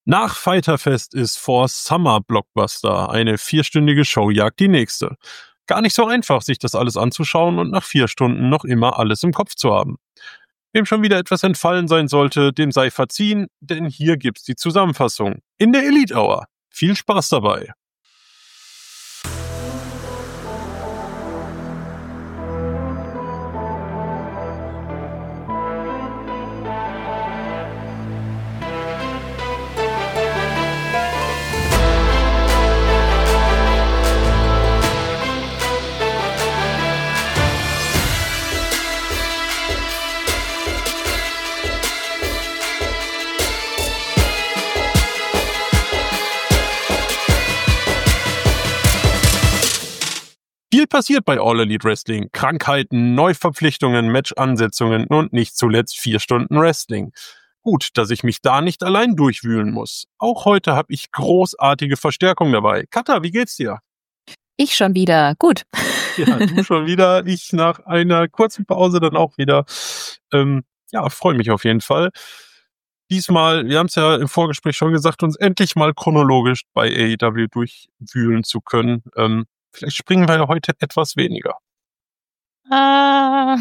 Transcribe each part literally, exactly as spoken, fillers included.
Nach Fighterfest ist vor Summer Blockbuster. Eine vierstündige Show jagt die nächste. Gar nicht so einfach, sich das alles anzuschauen und nach vier Stunden noch immer alles im Kopf zu haben. Wem schon wieder etwas entfallen sein sollte, dem sei verziehen, denn hier gibt's die Zusammenfassung. In der Elite Hour. Viel Spaß dabei. Viel passiert bei All Elite Wrestling. Krankheiten, Neuverpflichtungen, Match-Ansetzungen und nicht zuletzt vier Stunden Wrestling. Gut, dass ich mich da nicht allein durchwühlen muss. Auch heute habe ich großartige Verstärkung dabei. Katha, wie geht's dir? Ich schon wieder. Gut. Ja, du schon wieder. Ich nach einer kurzen Pause dann auch wieder. Ähm, ja, freue mich auf jeden Fall. Diesmal, wir haben es ja im Vorgespräch schon gesagt, uns endlich mal chronologisch bei A E W durchwühlen zu können. Ähm, Vielleicht springen wir ja heute etwas weniger. Ah.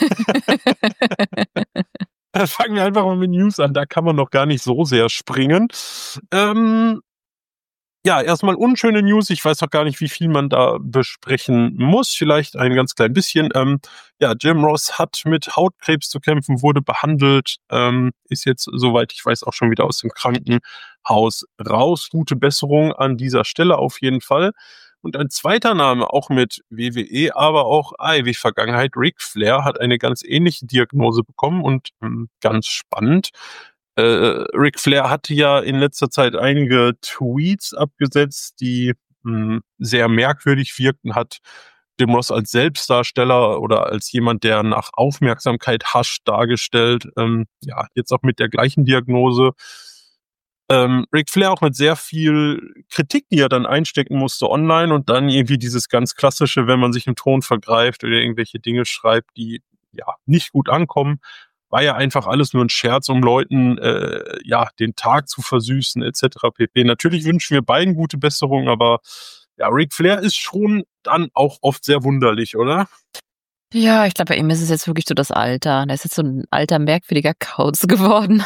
Dann fangen wir einfach mal mit News an. Da kann man noch gar nicht so sehr springen. Ähm, ja, erstmal unschöne News. Ich weiß noch gar nicht, wie viel man da besprechen muss. Vielleicht ein ganz klein bisschen. Ähm, ja, Jim Ross hat mit Hautkrebs zu kämpfen, wurde behandelt, ähm, ist jetzt, soweit ich weiß, auch schon wieder aus dem Krankenhaus raus. Gute Besserung an dieser Stelle auf jeden Fall. Und ein zweiter Name, auch mit W W E, aber auch A E W-Vergangenheit, Ric Flair, hat eine ganz ähnliche Diagnose bekommen und ähm, ganz spannend. Äh, Ric Flair hatte ja in letzter Zeit einige Tweets abgesetzt, die mh, sehr merkwürdig wirkten, hat Jim Ross als Selbstdarsteller oder als jemand, der nach Aufmerksamkeit hascht, dargestellt. Ähm, ja, jetzt auch mit der gleichen Diagnose. Ähm, Ric Flair auch mit sehr viel Kritik, die er dann einstecken musste online und dann irgendwie dieses ganz klassische, wenn man sich im Ton vergreift oder irgendwelche Dinge schreibt, die ja nicht gut ankommen, war ja einfach alles nur ein Scherz, um Leuten äh, ja den Tag zu versüßen et cetera pp. Natürlich wünschen wir beiden gute Besserung, aber ja, Ric Flair ist schon dann auch oft sehr wunderlich, oder? Ja, ich glaube, bei ihm ist es jetzt wirklich so das Alter. Er ist jetzt so ein alter, merkwürdiger Kauz geworden.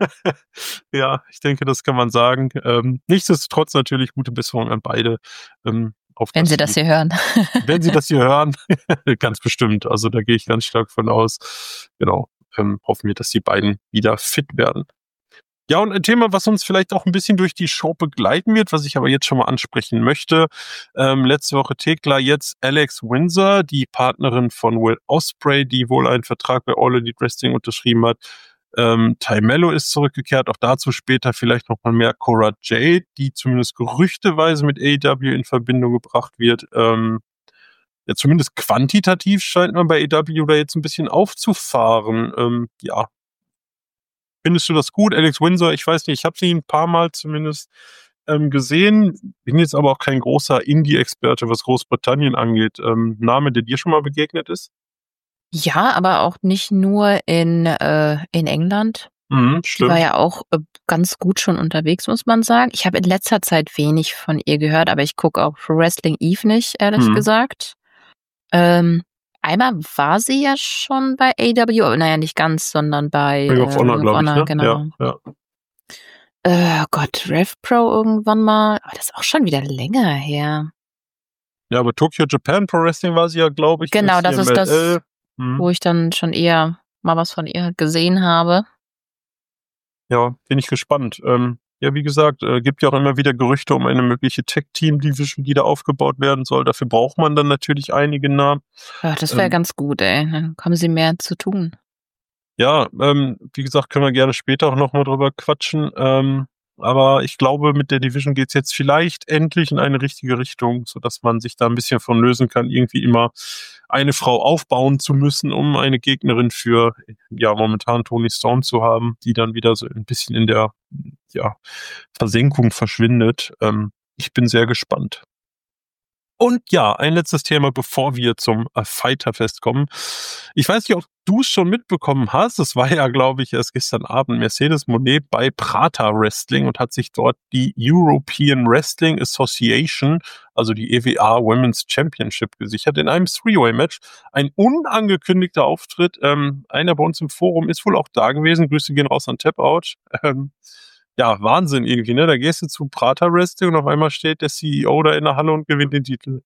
Ja, ich denke, das kann man sagen. Ähm, nichtsdestotrotz natürlich gute Besserung an beide. Ähm, auf Wenn das Sie das sie- hier hören. Wenn Sie das hier hören, ganz bestimmt. Also da gehe ich ganz stark von aus. Genau. Ähm, hoffen wir, dass die beiden wieder fit werden. Ja, und ein Thema, was uns vielleicht auch ein bisschen durch die Show begleiten wird, was ich aber jetzt schon mal ansprechen möchte. Ähm, letzte Woche Thekla, jetzt Alex Windsor, die Partnerin von Will Ospreay, die wohl einen Vertrag bei All Elite Wrestling unterschrieben hat. Ähm, Ty Mello ist zurückgekehrt, auch dazu später vielleicht noch mal mehr. Cora Jade, die zumindest gerüchteweise mit A E W in Verbindung gebracht wird. Ähm, ja, zumindest quantitativ scheint man bei A E W da jetzt ein bisschen aufzufahren. Ähm, ja, findest du das gut? Alex Windsor, ich weiß nicht, ich habe sie ein paar Mal zumindest ähm, gesehen, bin jetzt aber auch kein großer Indie-Experte, was Großbritannien angeht. Ähm, Name, der dir schon mal begegnet ist? Ja, aber auch nicht nur in, äh, in England. Mhm, Die stimmt. war ja auch äh, ganz gut schon unterwegs, muss man sagen. Ich habe in letzter Zeit wenig von ihr gehört, aber ich gucke auch Pro Wrestling Eve nicht, ehrlich Mhm. gesagt. Ähm, einmal war sie ja schon bei A E W, aber naja, nicht ganz, sondern bei Ring of äh, Honor, Ring of glaube ich, Honor, ne? genau. Ja, ja. Äh, Gott, RevPro irgendwann mal. Aber das ist auch schon wieder länger her. Ja, aber Tokyo Japan Pro Wrestling war sie ja, glaube ich, Genau, das ist das, C M L L. Mhm. wo ich dann schon eher mal was von ihr gesehen habe. Ja, bin ich gespannt. Ähm, ja, wie gesagt, äh, gibt ja auch immer wieder Gerüchte um eine mögliche Tech-Team-Division, die da aufgebaut werden soll. Dafür braucht man dann natürlich einige Namen. Ja, das wäre Ähm, ganz gut, ey. Dann haben sie mehr zu tun. Ja, ähm, wie gesagt, können wir gerne später auch nochmal drüber quatschen. Ähm, aber ich glaube, mit der Division geht's jetzt vielleicht endlich in eine richtige Richtung, sodass man sich da ein bisschen von lösen kann, irgendwie immer eine Frau aufbauen zu müssen, um eine Gegnerin für, ja, momentan Toni Storm zu haben, die dann wieder so ein bisschen in der, ja, Versenkung verschwindet. Ähm, ich bin sehr gespannt. Und ja, ein letztes Thema, bevor wir zum äh, Fighterfest kommen. Ich weiß nicht, ob du es schon mitbekommen hast. Es war ja, glaube ich, erst gestern Abend Mercedes Moné bei Prata Wrestling und hat sich dort die European Wrestling Association, also die E W A Women's Championship, gesichert in einem Three-Way-Match. Ein unangekündigter Auftritt. Ähm, einer bei uns im Forum ist wohl auch da gewesen. Grüße gehen raus an Tap-Out. Ähm, Ja, Wahnsinn irgendwie, ne? Da gehst du zu Prata Wrestling und auf einmal steht der C E O da in der Halle und gewinnt den Titel.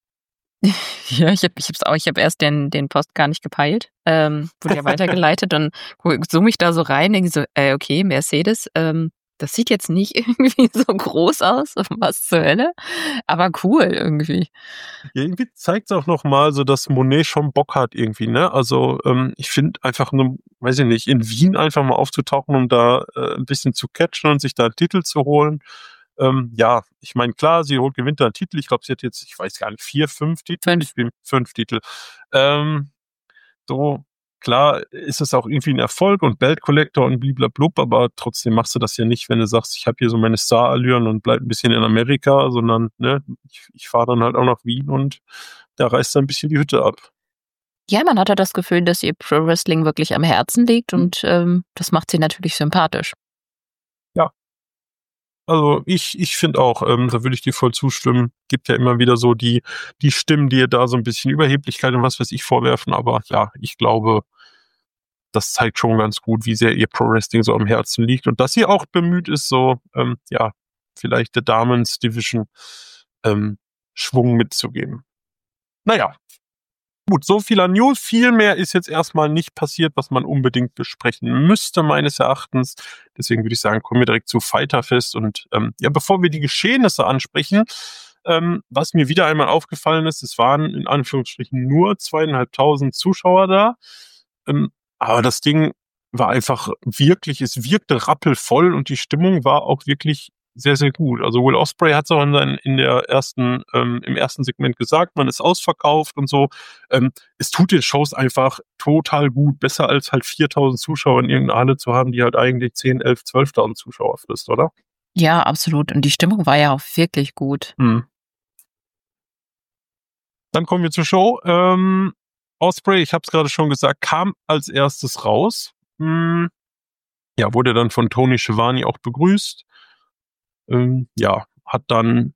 Ja, ich habe ich hab's auch, ich habe erst den, den Post gar nicht gepeilt, ähm, wurde ja weitergeleitet, dann zoome ich da so rein, denke so, äh, okay, Mercedes, ähm, das sieht jetzt nicht irgendwie so groß aus, was zur Hölle, aber cool irgendwie. Ja, irgendwie zeigt's auch noch mal so, dass Monet schon Bock hat irgendwie, ne? Also, ähm, ich finde einfach nur, weiß ich nicht, in Wien einfach mal aufzutauchen, um da äh, ein bisschen zu catchen und sich da einen Titel zu holen. Ähm, ja, ich meine, klar, sie holt, gewinnt da einen Titel. Ich glaube, sie hat jetzt, ich weiß gar nicht, vier, fünf Titel. Fünf. Ich bin fünf Titel. Ähm, so, klar ist es auch irgendwie ein Erfolg und Belt Collector und bliblablub, aber trotzdem machst du das ja nicht, wenn du sagst, ich habe hier so meine Star-Allüren und bleib ein bisschen in Amerika, sondern ne, ich, ich fahre dann halt auch nach Wien und da reißt dann ein bisschen die Hütte ab. Ja, man hat ja das Gefühl, dass ihr Pro Wrestling wirklich am Herzen liegt und ähm, das macht sie natürlich sympathisch. Ja. Also ich, ich finde auch, ähm, da würde ich dir voll zustimmen. Gibt ja immer wieder so die, die Stimmen, die ihr da so ein bisschen Überheblichkeit und was weiß ich vorwerfen, aber ja, ich glaube, das zeigt schon ganz gut, wie sehr ihr Pro Wrestling so am Herzen liegt und dass sie auch bemüht ist, so, ähm, ja, vielleicht der Damens Division ähm, Schwung mitzugeben. Naja, gut, so viel an News. Viel mehr ist jetzt erstmal nicht passiert, was man unbedingt besprechen müsste, meines Erachtens. Deswegen würde ich sagen, kommen wir direkt zu Fighterfest. Und ähm, ja, bevor wir die Geschehnisse ansprechen, ähm, was mir wieder einmal aufgefallen ist, es waren in Anführungsstrichen nur zweieinhalbtausend Zuschauer da. Ähm, aber das Ding war einfach wirklich, es wirkte rappelvoll und die Stimmung war auch wirklich sehr, sehr gut. Also Will Ospreay hat es auch in, seinen, in der ersten, ähm, im ersten Segment gesagt, man ist ausverkauft und so. Ähm, es tut den Shows einfach total gut, besser als halt viertausend Zuschauer in irgendeiner Halle zu haben, die halt eigentlich zehn, elf, zwölftausend Zuschauer frisst, oder? Ja, absolut. Und die Stimmung war ja auch wirklich gut. Hm. Dann kommen wir zur Show. Ähm, Ospreay, ich habe es gerade schon gesagt, kam als erstes raus. Hm, ja, wurde dann von Tony Schiavone auch begrüßt. Ähm, ja, hat dann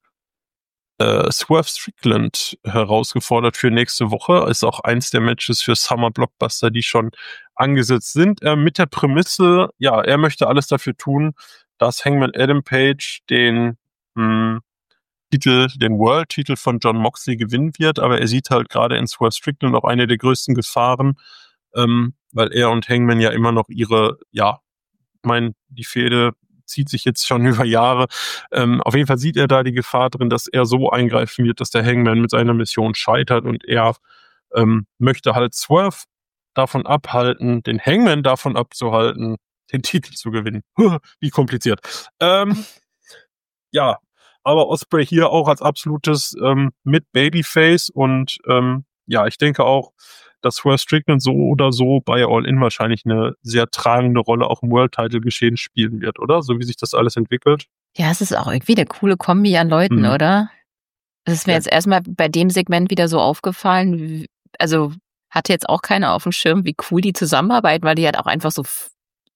äh, Swerve Strickland herausgefordert für nächste Woche. Ist auch eins der Matches für Summer Blockbuster, die schon angesetzt sind. Äh, mit der Prämisse, ja, er möchte alles dafür tun, dass Hangman Adam Page den mh, Titel, den World-Titel von Jon Moxley gewinnen wird, aber er sieht halt gerade in Swerve Strickland auch eine der größten Gefahren, ähm, weil er und Hangman ja immer noch ihre, ja, ich meine, die Fehde zieht sich jetzt schon über Jahre. Ähm, auf jeden Fall sieht er da die Gefahr drin, dass er so eingreifen wird, dass der Hangman mit seiner Mission scheitert und er ähm, möchte halt Swerve davon abhalten, den Hangman davon abzuhalten, den Titel zu gewinnen. Wie kompliziert. Ähm, ja, aber Ospreay hier auch als absolutes ähm, mit Babyface und ähm, ja, ich denke auch, dass Swerve Strickland so oder so bei All In wahrscheinlich eine sehr tragende Rolle auch im World-Title-Geschehen spielen wird, oder? So wie sich das alles entwickelt. Ja, es ist auch irgendwie eine coole Kombi an Leuten, Mhm. oder? Das ist mir Ja. jetzt erstmal bei dem Segment wieder so aufgefallen. wie- Also hatte jetzt auch keiner auf dem Schirm, wie cool die zusammenarbeiten, weil die halt auch einfach so f-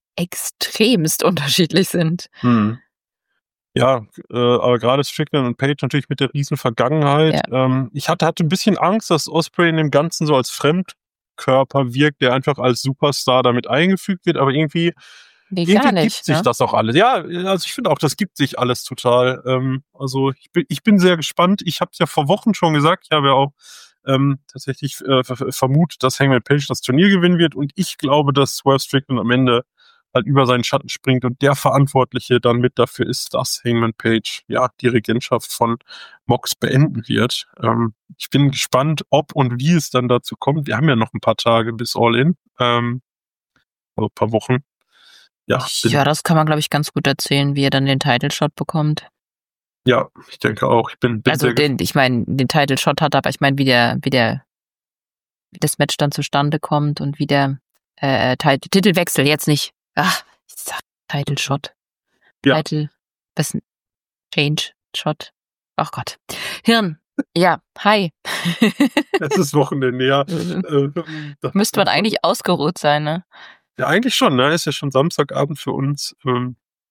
extremst unterschiedlich sind. Mhm. Ja, äh, aber gerade Strickland und Page natürlich mit der riesen Vergangenheit. Ja. Ähm, ich hatte, hatte ein bisschen Angst, dass Ospreay in dem Ganzen so als Fremdkörper wirkt, der einfach als Superstar damit eingefügt wird, aber irgendwie, Nee, irgendwie gar gibt nicht. sich Ne? das auch alles. Ja, also ich finde auch, das gibt sich alles total. Ähm, also ich bin, ich bin sehr gespannt. Ich habe es ja vor Wochen schon gesagt, ich habe ja auch ähm, tatsächlich äh, ver- vermutet, dass Hangman Page das Turnier gewinnen wird und ich glaube, dass Swerve Strickland am Ende halt über seinen Schatten springt und der Verantwortliche dann mit dafür ist, dass Hangman Page ja die Regentschaft von Mox beenden wird. Ähm, ich bin gespannt, ob und wie es dann dazu kommt. Wir haben ja noch ein paar Tage bis All In, ähm, also ein paar Wochen. Ja, bin, Ja, das kann man, glaube ich, ganz gut erzählen, wie er dann den Title Shot bekommt. ja, ich denke auch. Ich bin, bin Also sehr den, ich meine, den Title Shot hat, aber ich meine, wie der, wie der, wie das Match dann zustande kommt und wie der äh, Tit- Titelwechsel jetzt nicht. Ach, ich sag Title Shot. Ja. Title, was? Change Shot. Ach Gott. Hirn. Ja, hi. Es ist Wochenende, ja. Mhm. Ähm, das Müsste man eigentlich ausgeruht sein, ne? Ja, eigentlich schon, ne? Ist ja schon Samstagabend für uns. Ähm,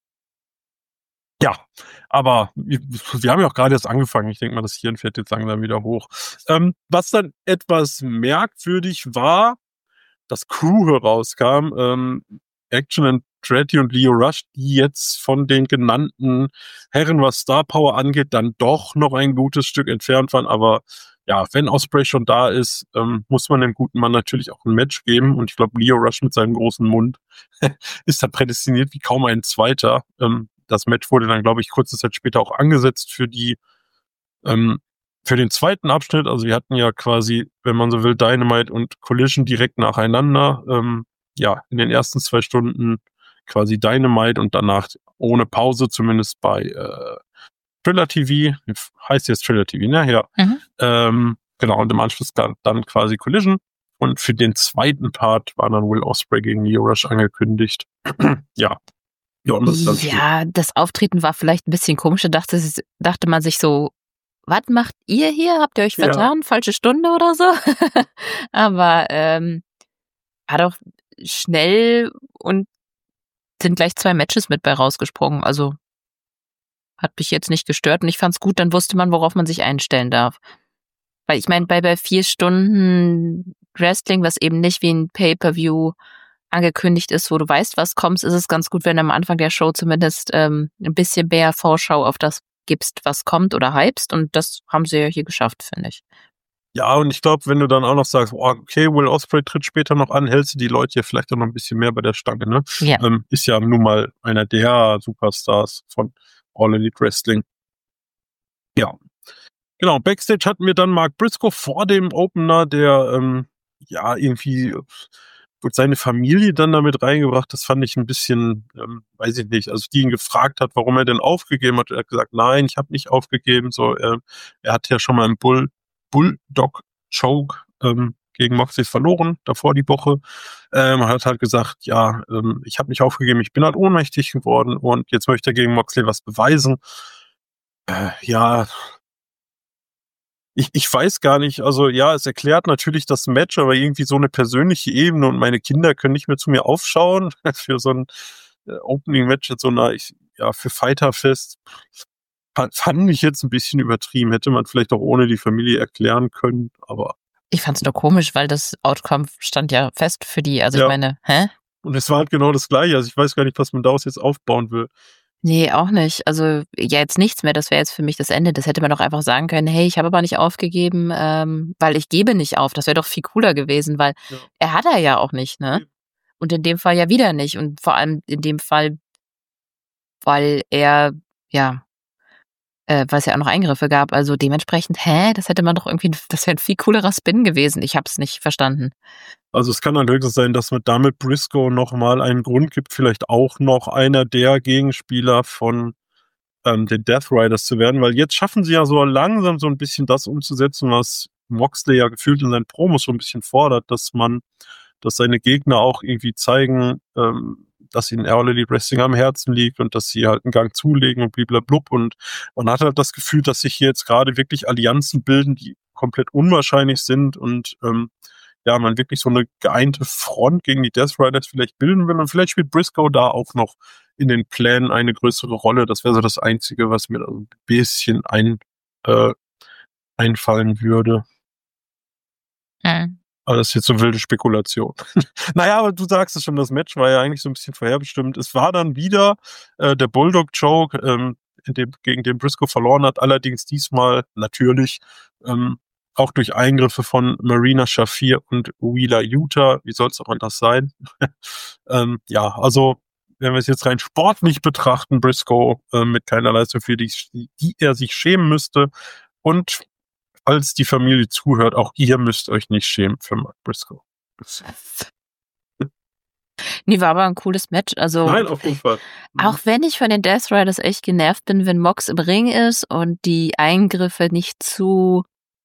ja, aber wir wir haben ja auch gerade erst angefangen. Ich denke mal, das Hirn fährt jetzt langsam wieder hoch. Ähm, was dann etwas merkwürdig war, dass Crew herauskam, ähm, Action Andretti und Lio Rush, die jetzt von den genannten Herren, was Star Power angeht, dann doch noch ein gutes Stück entfernt waren. Aber ja, wenn Ospreay schon da ist, ähm, muss man dem guten Mann natürlich auch ein Match geben. Und ich glaube, Lio Rush mit seinem großen Mund ist da prädestiniert wie kaum ein zweiter. Ähm, das Match wurde dann, glaube ich, kurze Zeit später auch angesetzt für die ähm, für den zweiten Abschnitt. Also wir hatten ja quasi, wenn man so will, Dynamite und Collision direkt nacheinander. Ähm, ja, in den ersten zwei Stunden quasi Dynamite und danach ohne Pause, zumindest bei äh, Thriller T V. Heißt jetzt Thriller T V, ne? Ja. Mhm. Ähm, genau, und im Anschluss dann quasi Collision. Und für den zweiten Part war dann Will Ospreay gegen Lio Rush angekündigt. ja. Ja, und das ist dann Ja, das Auftreten war vielleicht ein bisschen komisch. Da dachte, s- dachte man sich so, was macht ihr hier? Habt ihr euch Ja. vertan? Falsche Stunde oder so? Aber ähm, war doch schnell und sind gleich zwei Matches mit bei rausgesprungen. Also hat mich jetzt nicht gestört und ich fand's gut, dann wusste man, worauf man sich einstellen darf. Weil ich meine, bei, bei vier Stunden Wrestling, was eben nicht wie ein Pay-Per-View angekündigt ist, wo du weißt, was kommt, ist es ganz gut, wenn du am Anfang der Show zumindest ähm, ein bisschen mehr Vorschau auf das gibst, was kommt oder hypst. Und das haben sie ja hier geschafft, finde ich. Ja, und ich glaube, wenn du dann auch noch sagst, oh, okay, Will Ospreay tritt später noch an, hältst du die Leute ja vielleicht auch noch ein bisschen mehr bei der Stange, ne? Ja. Ähm, ist ja nun mal einer der Superstars von All Elite Wrestling. Ja. Genau, Backstage hatten wir dann Mark Briscoe vor dem Opener, der ähm, ja irgendwie äh, gut seine Familie dann damit reingebracht. Das fand ich ein bisschen, ähm, weiß ich nicht, also die ihn gefragt hat, warum er denn aufgegeben hat. Er hat gesagt, nein, ich habe nicht aufgegeben. So, äh, er hat ja schon mal im Bull Bulldog Choke ähm, gegen Moxley verloren, davor die Woche. Ähm, hat halt gesagt, ja, ähm, ich habe nicht aufgegeben, ich bin halt ohnmächtig geworden und jetzt möchte er gegen Moxley was beweisen. Äh, ja, ich, ich weiß gar nicht, also ja, es erklärt natürlich das Match, aber irgendwie so eine persönliche Ebene und meine Kinder können nicht mehr zu mir aufschauen für so ein äh, Opening-Match at so einer, ich, ja, für Fighterfest. Fa- Fand ich jetzt ein bisschen übertrieben. Hätte man vielleicht auch ohne die Familie erklären können, aber Ich fand's nur komisch, weil das Outcome stand ja fest für die. Also ich ja. meine, hä? Und es war halt genau das Gleiche. Also ich weiß gar nicht, was man daraus jetzt aufbauen will. Nee, auch nicht. Also ja, jetzt nichts mehr. Das wäre jetzt für mich das Ende. Das hätte man doch einfach sagen können, hey, ich habe aber nicht aufgegeben, ähm, weil ich gebe nicht auf. Das wäre doch viel cooler gewesen, weil Ja. er hat er ja auch nicht, ne? Eben. Und in dem Fall ja wieder nicht. Und vor allem in dem Fall, weil er, ja, äh, weil es ja auch noch Eingriffe gab. Also dementsprechend, hä? Das hätte man doch irgendwie, das wäre ein viel coolerer Spin gewesen. Ich habe es nicht verstanden. Also es kann dann höchstens sein, dass man damit Briscoe nochmal einen Grund gibt, vielleicht auch noch einer der Gegenspieler von ähm, den Death Riders zu werden, weil jetzt schaffen sie ja so langsam so ein bisschen das umzusetzen, was Moxley ja gefühlt in seinen Promos so ein bisschen fordert, dass man, dass seine Gegner auch irgendwie zeigen, ähm, dass ihnen All Elite Wrestling am Herzen liegt und dass sie halt einen Gang zulegen und bliblablub. Und man hat halt das Gefühl, dass sich hier jetzt gerade wirklich Allianzen bilden, die komplett unwahrscheinlich sind und ähm, ja, man wirklich so eine geeinte Front gegen die Death Riders vielleicht bilden will. Und vielleicht spielt Briscoe da auch noch in den Plänen eine größere Rolle. Das wäre so das Einzige, was mir da so ein bisschen ein, äh, einfallen würde. Hm. Aber das ist jetzt so wilde Spekulation. Naja, aber du sagst es schon, das Match war ja eigentlich so ein bisschen vorherbestimmt. Es war dann wieder äh, der Bulldog-Choke, ähm, in dem, gegen den Briscoe verloren hat. Allerdings diesmal natürlich ähm, auch durch Eingriffe von Marina Shafir und Wheeler Yuta. Wie soll es auch anders sein? ähm, ja, also wenn wir es jetzt rein sportlich betrachten, Briscoe äh, mit keiner Leistung, für die, die er sich schämen müsste. Und falls die Familie zuhört, auch ihr müsst euch nicht schämen für Mark Briscoe. Nee, war aber ein cooles Match. Also Nein, auf jeden Fall. auch wenn ich von den Death Riders echt genervt bin, wenn Mox im Ring ist und die Eingriffe nicht zu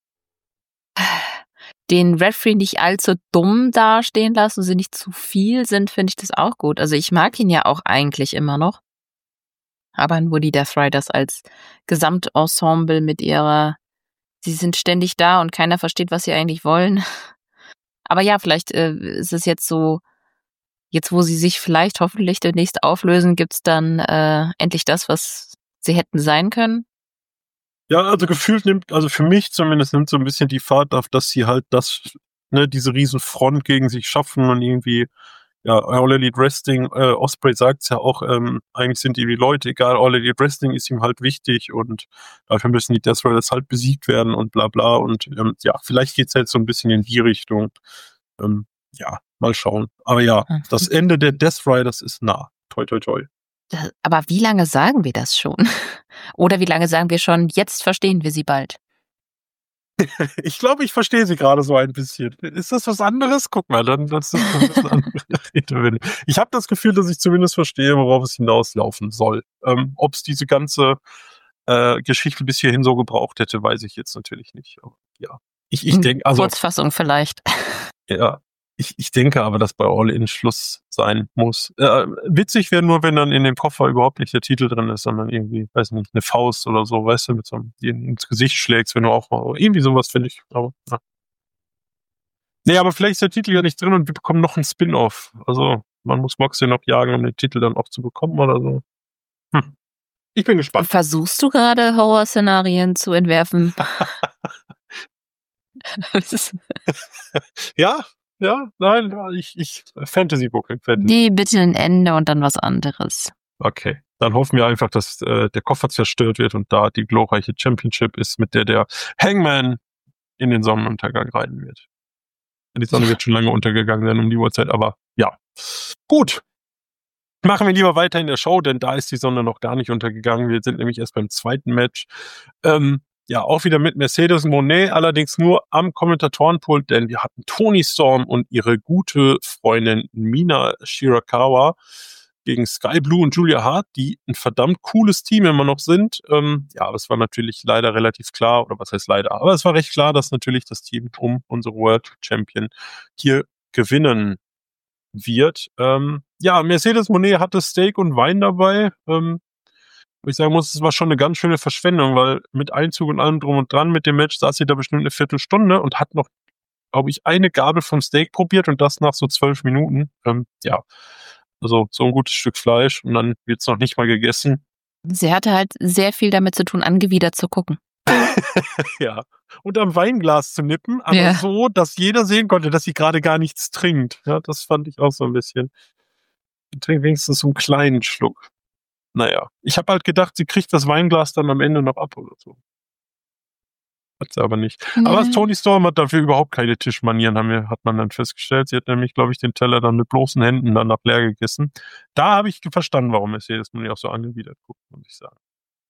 den Referee nicht allzu dumm dastehen lassen, sie nicht zu viel sind, finde ich das auch gut. Also ich mag ihn ja auch eigentlich immer noch. Aber nur die Death Riders als Gesamtensemble mit ihrer sie sind ständig da und keiner versteht, was sie eigentlich wollen. Aber ja, vielleicht äh, ist es jetzt so, jetzt wo sie sich vielleicht hoffentlich demnächst auflösen, gibt's dann äh, endlich das, was sie hätten sein können. Ja, also gefühlt nimmt, also für mich zumindest nimmt so ein bisschen die Fahrt auf, dass sie halt das, ne, diese riesen Front gegen sich schaffen und irgendwie, ja, All Elite Wrestling, äh, Ospreay sagt's ja auch, ähm, eigentlich sind die Leute egal, All Elite Wrestling ist ihm halt wichtig und dafür müssen die Death Riders halt besiegt werden und bla bla und ähm, ja, vielleicht geht's halt so ein bisschen in die Richtung. Ähm, ja, mal schauen. Aber ja, Mhm. das Ende der Death Riders ist nah. Toi, toi, toi. Das- Aber wie lange sagen wir das schon? Oder wie lange sagen wir schon, jetzt verstehen wir sie bald? Ich glaube, ich verstehe sie gerade so ein bisschen. Ist das was anderes? Guck mal, dann das ist ein bisschen andere Redewendung. Ich habe das Gefühl, dass ich zumindest verstehe, worauf es hinauslaufen soll. Ähm, Ob es diese ganze äh, Geschichte bis hierhin so gebraucht hätte, weiß ich jetzt natürlich nicht. Aber ja, ich, ich In denke, also Kurzfassung vielleicht. ja, ich, ich denke aber, dass bei All In Schluss sein muss. Äh, witzig wäre nur, wenn dann in dem Koffer überhaupt nicht der Titel drin ist, sondern irgendwie, weiß nicht, eine Faust oder so, weißt du, mit so einem, die ins Gesicht schlägst, wenn du auch mal, irgendwie sowas finde ich. Aber, ja. Nee, aber vielleicht ist der Titel ja nicht drin und wir bekommen noch einen Spin-off. Also, man muss Moxley noch jagen, um den Titel dann auch zu bekommen oder so. Hm. Ich bin gespannt. Versuchst du gerade Horrorszenarien zu entwerfen? Das ist- Ja, ja, nein, ja, ich, ich, Fantasy Booking, Fantasy. Nee, bitte ein Ende und dann was anderes. Okay, dann hoffen wir einfach, dass äh, der Koffer zerstört wird und da die glorreiche Championship ist, mit der der Hangman in den Sonnenuntergang reiten wird. Die Sonne wird schon lange untergegangen sein um die Uhrzeit, aber ja. Gut. Machen wir lieber weiter in der Show, denn da ist die Sonne noch gar nicht untergegangen. Wir sind nämlich erst beim zweiten Match. Ähm, ja, auch wieder mit Mercedes Moné, allerdings nur am Kommentatorenpult, denn wir hatten Toni Storm und ihre gute Freundin Mina Shirakawa gegen Sky Blue und Julia Hart, die ein verdammt cooles Team immer noch sind. Ähm, ja, aber es war natürlich leider relativ klar, oder was heißt leider, aber es war recht klar, dass natürlich das Team um unsere World Champion hier gewinnen wird. Ähm, ja, Mercedes Moné hatte Steak und Wein dabei. Ähm, wo ich sagen muss, es war schon eine ganz schöne Verschwendung, weil mit Einzug und allem drum und dran mit dem Match saß sie da bestimmt eine Viertelstunde und hat noch, glaube ich, eine Gabel vom Steak probiert und das nach so zwölf Minuten. Ähm, ja, also so ein gutes Stück Fleisch und dann wird's noch nicht mal gegessen. Sie hatte halt sehr viel damit zu tun, angewidert zu gucken. Ja, und am Weinglas zu nippen, aber Ja. so, dass jeder sehen konnte, dass sie gerade gar nichts trinkt. Ja, das fand ich auch so ein bisschen. Sie trinkt wenigstens so einen kleinen Schluck. Naja, ich habe halt gedacht, sie kriegt das Weinglas dann am Ende noch ab oder so. Hat sie aber nicht. Nee. Aber Toni Storm hat dafür überhaupt keine Tischmanieren, haben wir, hat man dann festgestellt. Sie hat nämlich, glaube ich, den Teller dann mit bloßen Händen dann nach leer gegessen. Da habe ich verstanden, warum es jedes Mal auch so angewidert guckt, muss ich sagen.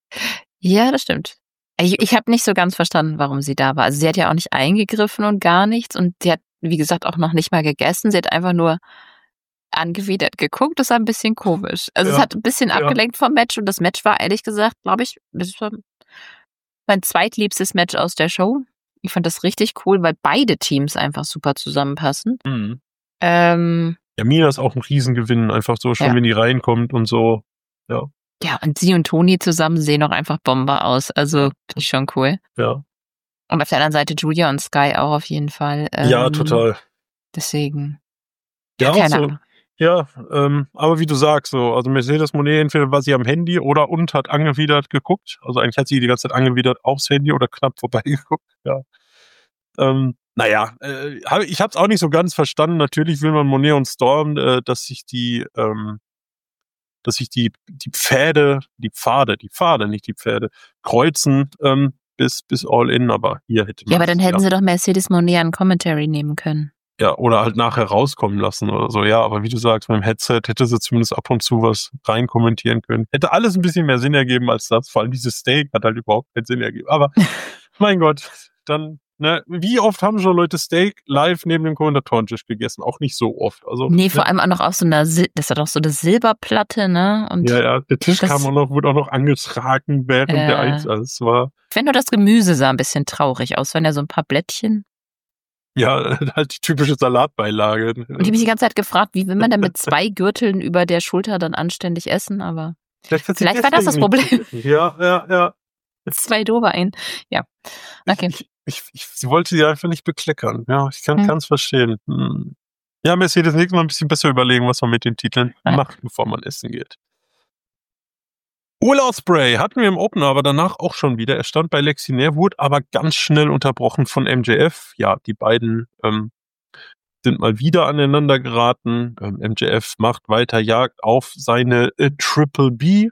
Ja, das stimmt. Ich, ich habe nicht so ganz verstanden, warum sie da war. Also sie hat ja auch nicht eingegriffen und gar nichts und sie hat, wie gesagt, auch noch nicht mal gegessen. Sie hat einfach nur angewidert geguckt. Das war ein bisschen komisch. Also Ja, es hat ein bisschen ja. abgelenkt vom Match und das Match war ehrlich gesagt, glaube ich, das war mein zweitliebstes Match aus der Show. Ich fand das richtig cool, weil beide Teams einfach super zusammenpassen. Mhm. Ähm, Ja, Mina ist auch ein Riesengewinn, einfach so schon, Ja. wenn die reinkommt und so. Ja, ja, und sie und Toni zusammen sehen auch einfach Bomber aus. Also finde ich schon cool. ja. Und auf der anderen Seite Julia und Sky auch auf jeden Fall. Ähm, Ja, total. Deswegen. Ja, auch keine so. Ahnung. Ja, ähm, aber wie du sagst, so, also Mercedes Moné, entweder war sie am Handy oder und hat angewidert geguckt. Also eigentlich hat sie die ganze Zeit angewidert aufs Handy oder knapp vorbeigeguckt, ja. Ähm, naja, äh, hab, ich habe es auch nicht so ganz verstanden. Natürlich will man Monet und Storm, äh, dass sich die, ähm, dass sich die, die Pfade, die Pfade, die Pfade, nicht die Pferde, kreuzen ähm, bis, bis All In, aber hier hätte man Ja, aber dann hätten ja, sie doch Mercedes Monet an Commentary nehmen können. ja, oder halt nachher rauskommen lassen oder so. Ja, aber wie du sagst, mit dem Headset hätte sie zumindest ab und zu was rein kommentieren können. Hätte alles ein bisschen mehr Sinn ergeben als das. Vor allem dieses Steak hat halt überhaupt keinen Sinn ergeben. Aber mein Gott, dann, ne, wie oft haben schon Leute Steak live neben dem Kommentatorentisch gegessen? Auch nicht so oft. Also, Nee, vor ne? allem auch noch auf so einer, Sil das war doch so eine Silberplatte, ne? Und Ja, ja, der Tisch das- kam auch noch, wurde auch noch angetragen während Äh. der Eins. Also es war, ich finde nur das Gemüse sah ein bisschen traurig aus, wenn ja so ein paar Blättchen. ja, halt die typische Salatbeilage. Und ich habe mich die ganze Zeit gefragt, wie will man denn mit zwei Gürteln über der Schulter dann anständig essen, aber Vielleicht, hat sie vielleicht war das das deswegen Problem. nicht- Ja, ja, ja. zwei Dober ein. Ja. Okay. Ich, Ich, ich, sie wollte sie einfach nicht bekleckern. Ja, ich kann Hm. es verstehen. Hm. Ja, Mercedes nächstes Mal ein bisschen besser überlegen, was man mit den Titeln Ja. macht, bevor man essen geht. Will Ospreay hatten wir im Opener, aber danach auch schon wieder. Er stand bei Lexi Nair, wurde aber ganz schnell unterbrochen von M J F. Ja, die beiden ähm, sind mal wieder aneinander geraten. Ähm, M J F macht weiter Jagd auf seine äh, Triple B.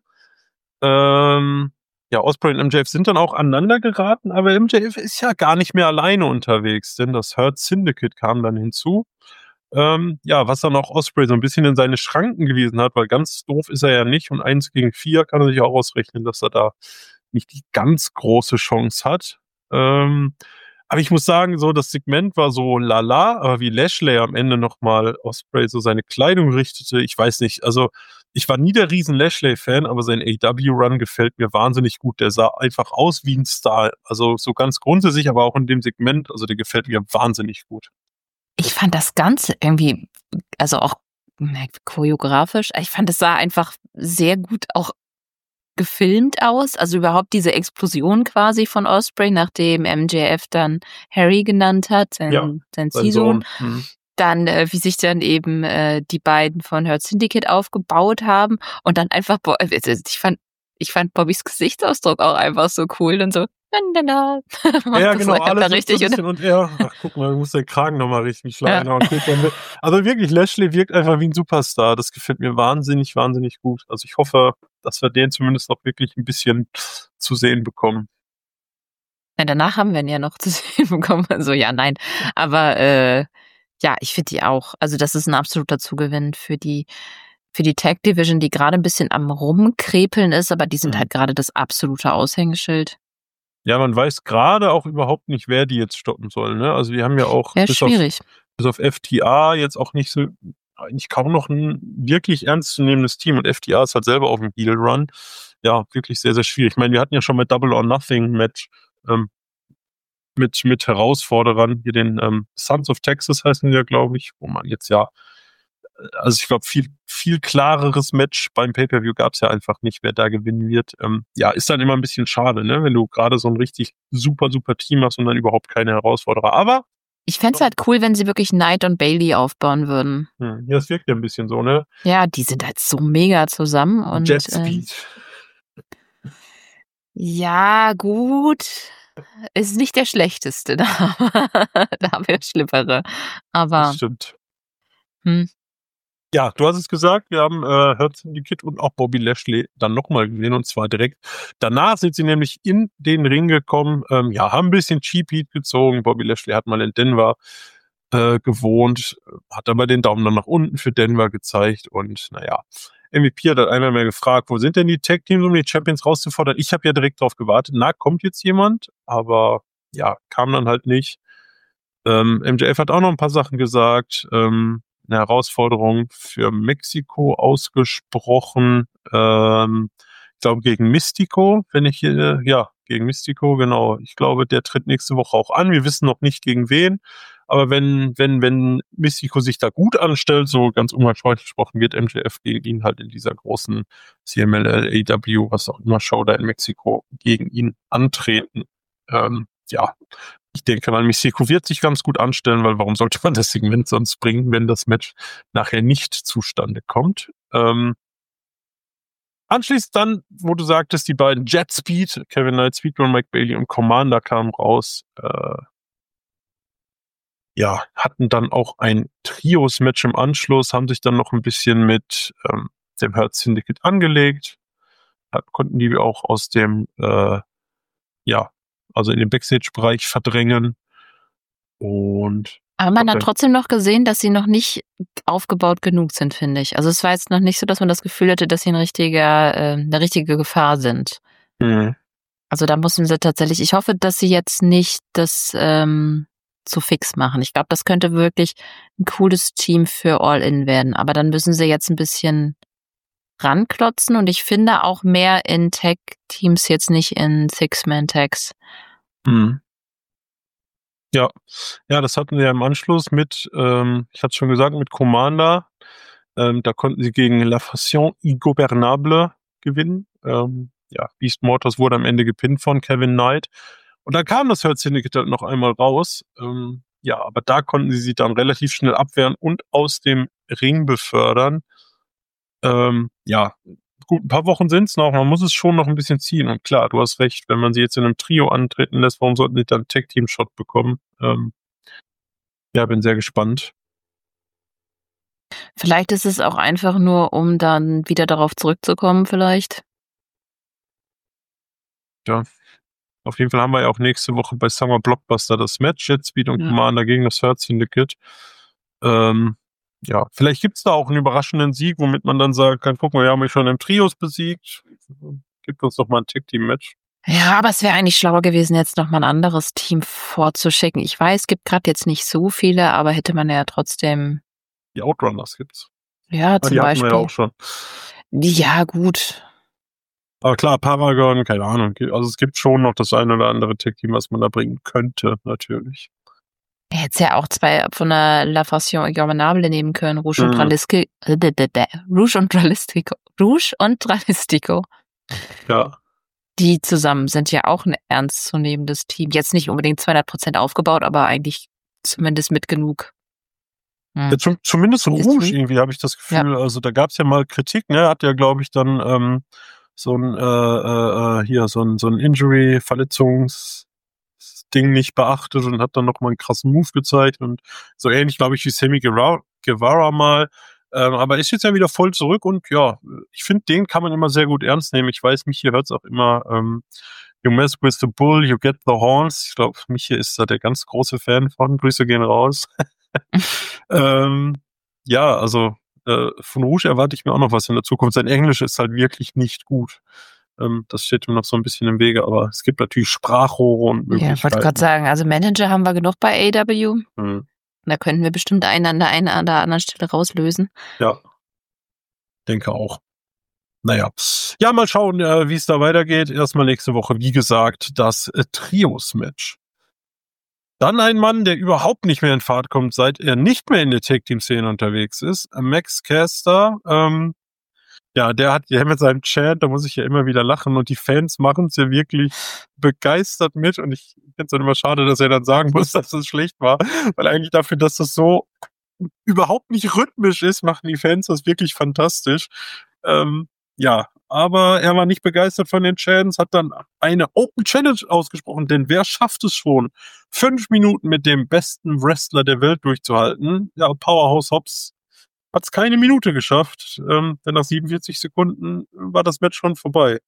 Ähm, ja, Ospreay und M J F sind dann auch aneinander geraten, aber M J F ist ja gar nicht mehr alleine unterwegs, denn das Hurt Syndicate kam dann hinzu. Ähm, ja, was dann auch Ospreay so ein bisschen in seine Schranken gewiesen hat, weil ganz doof ist er ja nicht und eins gegen vier kann er sich auch ausrechnen, dass er da nicht die ganz große Chance hat. Ähm, aber ich muss sagen, so das Segment war so lala, aber wie Lashley am Ende nochmal Ospreay so seine Kleidung richtete, ich weiß nicht, also ich war nie der riesen Lashley-Fan, aber sein A E W-Run gefällt mir wahnsinnig gut. Der sah einfach aus wie ein Star. Also so ganz grundsätzlich, aber auch in dem Segment, also der gefällt mir wahnsinnig gut. Ich fand das Ganze irgendwie, also auch ne, choreografisch, ich fand, es sah einfach sehr gut auch gefilmt aus. Also überhaupt diese Explosion quasi von Ospreay, nachdem M J F dann Harry genannt hat, sein, Ja, sein Sein Ziehsohn. Sohn. Mhm. Dann, äh, wie sich dann eben äh, die beiden von Hurt Syndicate aufgebaut haben und dann einfach, Bo- also ich fand, ich fand Bobbys Gesichtsausdruck auch einfach so cool und so. Na, na, na. Macht Ja, das genau, einfach alles so ein richtig, bisschen oder? und er, ach guck mal, du musst den Kragen nochmal richtig Ja. kleiner und guck mal. Also wirklich, Lashley wirkt einfach wie ein Superstar. Das gefällt mir wahnsinnig, wahnsinnig gut. Also ich hoffe, dass wir den zumindest noch wirklich ein bisschen zu sehen bekommen. Ja, danach haben wir ihn ja noch zu sehen bekommen. Also ja, nein. Aber äh, ja, ich finde die auch. Also das ist ein absoluter Zugewinn für die für die Tag Division, die gerade ein bisschen am Rumkrepeln ist, aber die sind Mhm. halt gerade das absolute Aushängeschild. Ja, man weiß gerade auch überhaupt nicht, wer die jetzt stoppen soll. Ne? Also die haben ja auch Ja, bis auf, schwierig. bis auf F T A jetzt auch nicht so, eigentlich kaum noch ein wirklich ernstzunehmendes Team. Und F T A ist halt selber auf dem Heel Run. Ja, wirklich sehr, sehr schwierig. Ich meine, wir hatten ja schon mit Double or Nothing Match ähm, mit, mit Herausforderern, hier den ähm, Sons of Texas heißen die ja, glaube ich, wo man jetzt ja, äh, also ich glaube, viel, viel klareres Match beim Pay-Per-View gab es ja einfach nicht, wer da gewinnen wird. Ähm, ja, ist dann immer ein bisschen schade, ne, wenn du gerade so ein richtig super, super Team hast und dann überhaupt keine Herausforderer. Aber Ich fände es halt cool, wenn sie wirklich Knight und Bailey aufbauen würden. hm, ja, es wirkt ja ein bisschen so, ne? Ja, die sind halt so mega zusammen und Jet ähm, Speed. ja, gut. Ist nicht der schlechteste. Da, da haben wir Schlimmere. Das Aber stimmt. hm, Ja, du hast es gesagt, wir haben äh, Hurt Syndicate und auch Bobby Lashley dann nochmal gesehen und zwar direkt. Danach sind sie nämlich in den Ring gekommen, ähm, ja, haben ein bisschen Cheap Heat gezogen. Bobby Lashley hat mal in Denver äh, gewohnt, hat aber den Daumen dann nach unten für Denver gezeigt und naja, M V P hat halt einmal mehr gefragt, wo sind denn die Tag-Teams, um die Champions rauszufordern? Ich habe ja direkt drauf gewartet, na, kommt jetzt jemand? Aber ja, kam dann halt nicht. Ähm, M J F hat auch noch ein paar Sachen gesagt, ähm, eine Herausforderung für Mexiko ausgesprochen. Ähm, ich glaube gegen Mystico, wenn ich hier, ja, gegen Mystico, genau. Ich glaube, der tritt nächste Woche auch an. Wir wissen noch nicht gegen wen. Aber wenn, wenn, wenn Mystico sich da gut anstellt, so ganz umgangssprachlich gesprochen, wird M J F gegen ihn halt in dieser großen C M L L, A E W, was auch immer, Show da in Mexiko gegen ihn antreten. Ähm, ja, ich denke mal, Mystico wird sich ganz gut anstellen, weil warum sollte man das Segment sonst bringen, wenn das Match nachher nicht zustande kommt? Ähm, anschließend dann, wo du sagtest, die beiden Jet Speed, Kevin Knight, Speedrun, Mike Bailey und Commander kamen raus. Äh, ja, hatten dann auch ein Trios-Match im Anschluss, haben sich dann noch ein bisschen mit ähm, dem Hurt Syndicate angelegt, hat, konnten die auch aus dem, äh, ja, also in den Backstage-Bereich verdrängen. Und aber man hat Okay. trotzdem noch gesehen, dass sie noch nicht aufgebaut genug sind, finde ich. Also es war jetzt noch nicht so, dass man das Gefühl hatte, dass sie ein richtiger, äh, eine richtige Gefahr sind. Mhm. Also da müssen sie tatsächlich, ich hoffe, dass sie jetzt nicht das ähm, zu fix machen. Ich glaube, das könnte wirklich ein cooles Team für All-In werden. Aber dann müssen sie jetzt ein bisschen ranklotzen und ich finde auch mehr in Tag-Teams, jetzt nicht in Six-Man-Tags. Mhm. Ja, ja, das hatten wir ja im Anschluss mit, ähm, ich hatte schon gesagt, mit Commander. Ähm, da konnten sie gegen La Fashion Ingobernable gewinnen. Ähm, ja, Beast Mortars wurde am Ende gepinnt von Kevin Knight. Und dann kam das Hurt Syndicate halt noch einmal raus. Ähm, ja, aber da konnten sie sie dann relativ schnell abwehren und aus dem Ring befördern. Ähm, ja, gut, ein paar Wochen sind's noch. Man muss es schon noch ein bisschen ziehen. Und klar, du hast recht, wenn man sie jetzt in einem Trio antreten lässt, warum sollten sie dann einen Tag-Team-Shot bekommen? Ähm, ja, bin sehr gespannt. Vielleicht ist es auch einfach nur, um dann wieder darauf zurückzukommen vielleicht. Ja, auf jeden Fall haben wir ja auch nächste Woche bei Summer Blockbuster das Match, jetzt Speed und Ja. Commander gegen das Hurt Syndicate. Ähm, ja, vielleicht gibt's da auch einen überraschenden Sieg, womit man dann sagen kann, guck mal, wir haben euch schon im Trios besiegt. Gibt uns doch mal ein Tag-Team-Match. Ja, aber es wäre eigentlich schlauer gewesen, jetzt noch mal ein anderes Team vorzuschicken. Ich weiß, es gibt gerade jetzt nicht so viele, aber hätte man ja trotzdem, Die Outrunners gibt's. ja, Ah, zum die hatten wir Beispiel. ja auch schon. Ja, gut. Aber klar, Paragon, keine Ahnung. Also es gibt schon noch das eine oder andere Tag-Team, was man da bringen könnte, natürlich. Er hätte ja auch zwei von der La Fashion Ingobernables nehmen können. Rouge und Mhm. Dralistico. Rouge und Dralistico. Rouge und Dralistico. Ja. Die zusammen sind ja auch ein ernstzunehmendes Team. Jetzt nicht unbedingt zweihundert Prozent aufgebaut, aber eigentlich zumindest mit genug. Hm. Ja, zum, zumindest Ist Rouge wie- irgendwie, habe ich das Gefühl. Also da gab's ja mal Kritik, ne? Hat ja, glaube ich, dann ähm, so ein äh, äh, hier so ein so ein Injury-Verletzungs Ding nicht beachtet und hat dann noch mal einen krassen Move gezeigt und so ähnlich, glaube ich, wie Sammy Guevara, Guevara mal. Ähm, aber ist jetzt ja wieder voll zurück und ja, ich finde, den kann man immer sehr gut ernst nehmen. Ich weiß, mich hier hört's auch immer, ähm, you mess with the bull, you get the horns. Ich glaube, mich hier ist da der ganz große Fan von. Grüße gehen raus. ähm, ja, also äh, von Rouge erwarte ich mir auch noch was in der Zukunft. Sein Englisch ist halt wirklich nicht gut. Ähm, das steht mir noch so ein bisschen im Wege, aber es gibt natürlich Sprachrohre und Ja, wollte Möglichkeiten. gerade sagen, also Manager haben wir genug bei A E W. Hm. Da könnten wir bestimmt einen an der einen oder anderen Stelle rauslösen. Ja, denke auch. Naja, ja, mal schauen, äh, wie es da weitergeht. Erstmal nächste Woche, wie gesagt, das äh, Trios-Match. Dann ein Mann, der überhaupt nicht mehr in Fahrt kommt, seit er nicht mehr in der Tag-Team-Szene unterwegs ist. Max Caster, ähm, ja, der hat ja mit seinem Chant, da muss ich ja immer wieder lachen und die Fans machen es ja wirklich begeistert mit und ich finde es dann immer schade, dass er dann sagen muss, dass es schlecht war, weil eigentlich dafür, dass das so überhaupt nicht rhythmisch ist, machen die Fans das wirklich fantastisch. Ähm, ja, aber er war nicht begeistert von den Chants, hat dann eine Open Challenge ausgesprochen, denn wer schafft es schon, fünf Minuten mit dem besten Wrestler der Welt durchzuhalten? Ja, Powerhouse Hobbs hat es keine Minute geschafft, ähm, denn nach siebenundvierzig Sekunden war das Match schon vorbei.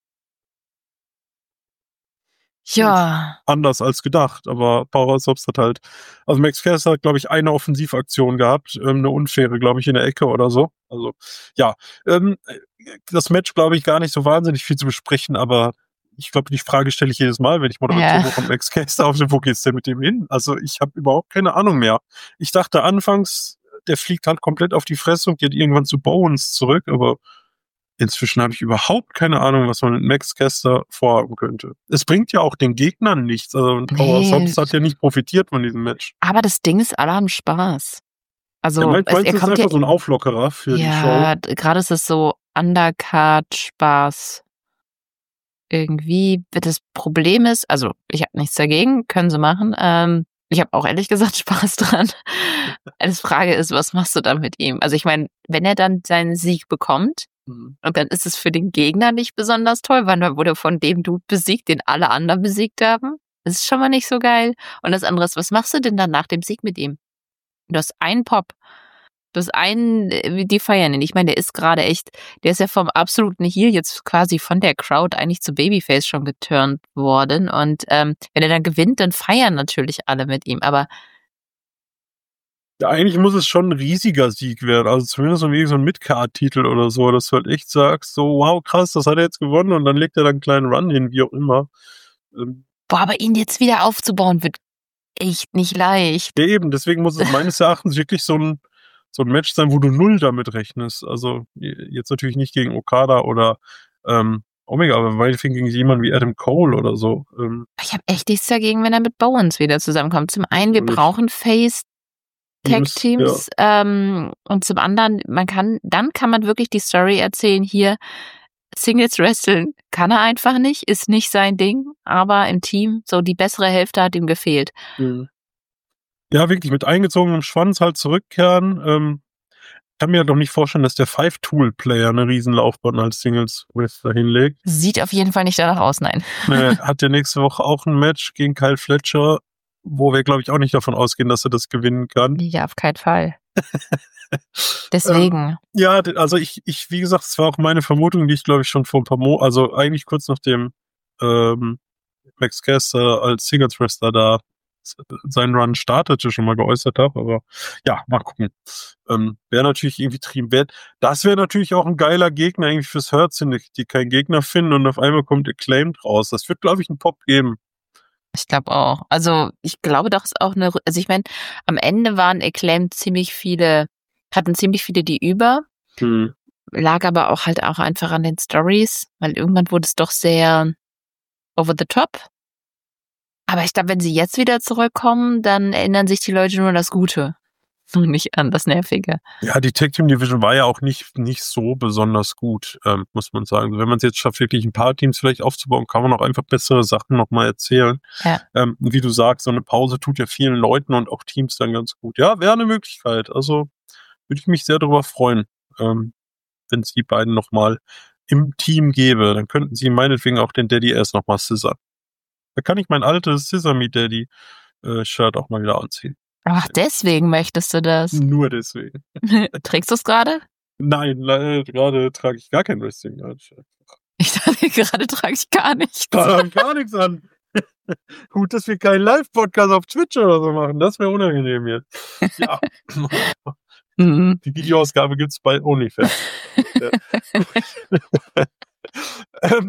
Ja. Anders als gedacht, aber Powerhouse Hobbs hat halt, also Max Caster hat, glaube ich, eine Offensivaktion gehabt, ähm, eine unfaire, glaube ich, in der Ecke oder so. Also, ja, ähm, das Match, glaube ich, gar nicht so wahnsinnig viel zu besprechen, aber ich glaube, die Frage stelle ich jedes Mal, wenn ich Moderation Ja. von Max Caster auf, wo geht's denn mit dem hin? Also, ich habe überhaupt keine Ahnung mehr. Ich dachte anfangs, der fliegt halt komplett auf die Fresse und geht irgendwann zu Bowens zurück, aber inzwischen habe ich überhaupt keine Ahnung, was man mit Max Caster vorhaben könnte. Es bringt ja auch den Gegnern nichts. Also Powerhouse Nee. Hobbs hat ja nicht profitiert von diesem Match. Aber das Ding ist, alle haben Spaß. Also, Ja, meinst, es, meinst er du, es ist kommt einfach ja, so ein Auflockerer für ja, die Show? gerade ist es so Undercard-Spaß. Irgendwie, das Problem ist, also ich habe nichts dagegen, können sie machen. Ähm, ich habe auch ehrlich gesagt Spaß dran. Die Frage ist, was machst du dann mit ihm? Also ich meine, wenn er dann seinen Sieg bekommt, Mhm. und dann ist es für den Gegner nicht besonders toll, weil er wurde von dem Dude besiegt, den alle anderen besiegt haben. Das ist schon mal nicht so geil. Und das andere ist, was machst du denn dann nach dem Sieg mit ihm? Du hast einen Pop. Du hast einen, äh, die feiern ihn. Ich meine, der ist gerade echt, der ist ja vom absoluten Heel jetzt quasi von der Crowd eigentlich zu Babyface schon geturnt worden. Und ähm, wenn er dann gewinnt, dann feiern natürlich alle mit ihm. Aber Ja, eigentlich muss es schon ein riesiger Sieg werden. Also zumindest irgendwie so ein Mid-Card-Titel oder so, dass du halt echt sagst, so wow, krass, das hat er jetzt gewonnen und dann legt er dann einen kleinen Run hin, wie auch immer. Ähm, boah, aber ihn jetzt wieder aufzubauen, wird echt nicht leicht. ja eben, deswegen muss es meines Erachtens wirklich so ein, so ein Match sein, wo du null damit rechnest. Also jetzt natürlich nicht gegen Okada oder ähm, Omega, aber meinetwegen gegen jemanden wie Adam Cole oder so. Ähm, Ich habe echt nichts dagegen, wenn er mit Bowens wieder zusammenkommt. Zum einen, wir Natürlich. brauchen Face Teams, Tag-Teams ähm, und zum anderen, man kann, dann kann man wirklich die Story erzählen hier, Singles wresteln kann er einfach nicht, ist nicht sein Ding, aber im Team, so die bessere Hälfte hat ihm gefehlt. Mhm. Ja, wirklich mit eingezogenem Schwanz halt zurückkehren. Ähm, ich kann mir doch nicht vorstellen, dass der Five-Tool-Player eine Riesenlaufbahn als Singles-Wrestler hinlegt. Sieht auf jeden Fall nicht danach aus, nein. äh, hat ja nächste Woche auch ein Match gegen Kyle Fletcher, wo wir, glaube ich, auch nicht davon ausgehen, dass er das gewinnen kann. Ja, auf keinen Fall. Deswegen. Ähm, ja, also ich, ich, wie gesagt, es war auch meine Vermutung, die ich, glaube ich, schon vor ein paar Monaten, also eigentlich kurz nachdem ähm, Max Caster als Singles Wrestler da seinen Run startete, schon mal geäußert habe, aber ja, mal gucken. Ähm, wäre natürlich irgendwie trieben wert. Das wäre natürlich auch ein geiler Gegner irgendwie fürs Hurt, die keinen Gegner finden und auf einmal kommt Acclaimed raus. Das wird, glaube ich, einen Pop geben. Ich glaube auch. Also ich glaube doch, ist auch eine, also ich meine, am Ende waren Acclaimed ziemlich viele, hatten ziemlich viele die über, Hm. lag aber auch halt auch einfach an den Stories, weil irgendwann wurde es doch sehr over the top. Aber ich glaube, wenn sie jetzt wieder zurückkommen, dann erinnern sich die Leute nur an das Gute. Und nicht an das Nervige. Ja, die Tag Team Division war ja auch nicht, nicht so besonders gut, ähm, muss man sagen. Wenn man es jetzt schafft, wirklich ein paar Teams vielleicht aufzubauen, kann man auch einfach bessere Sachen nochmal erzählen. Ja. Ähm, wie du sagst, so eine Pause tut ja vielen Leuten und auch Teams dann ganz gut. Ja, wäre eine Möglichkeit. Also würde ich mich sehr darüber freuen, ähm, wenn es die beiden nochmal im Team gäbe. Dann könnten sie meinetwegen auch den Daddy Ass nochmal scissern. Da kann ich mein altes Scissor Me Daddy äh, Shirt auch mal wieder anziehen. Ach, deswegen möchtest du das? Nur deswegen. Trägst du es gerade? Nein, leider, gerade trage ich gar kein Wrestling-Shirt. Ich dachte, gerade trage ich gar nichts. Da habe ich gar nichts an. Gut, dass wir keinen Live-Podcast auf Twitch oder so machen. Das wäre unangenehm jetzt. Ja. Mhm. Die Videoausgabe gibt es bei OnlyFans. ähm,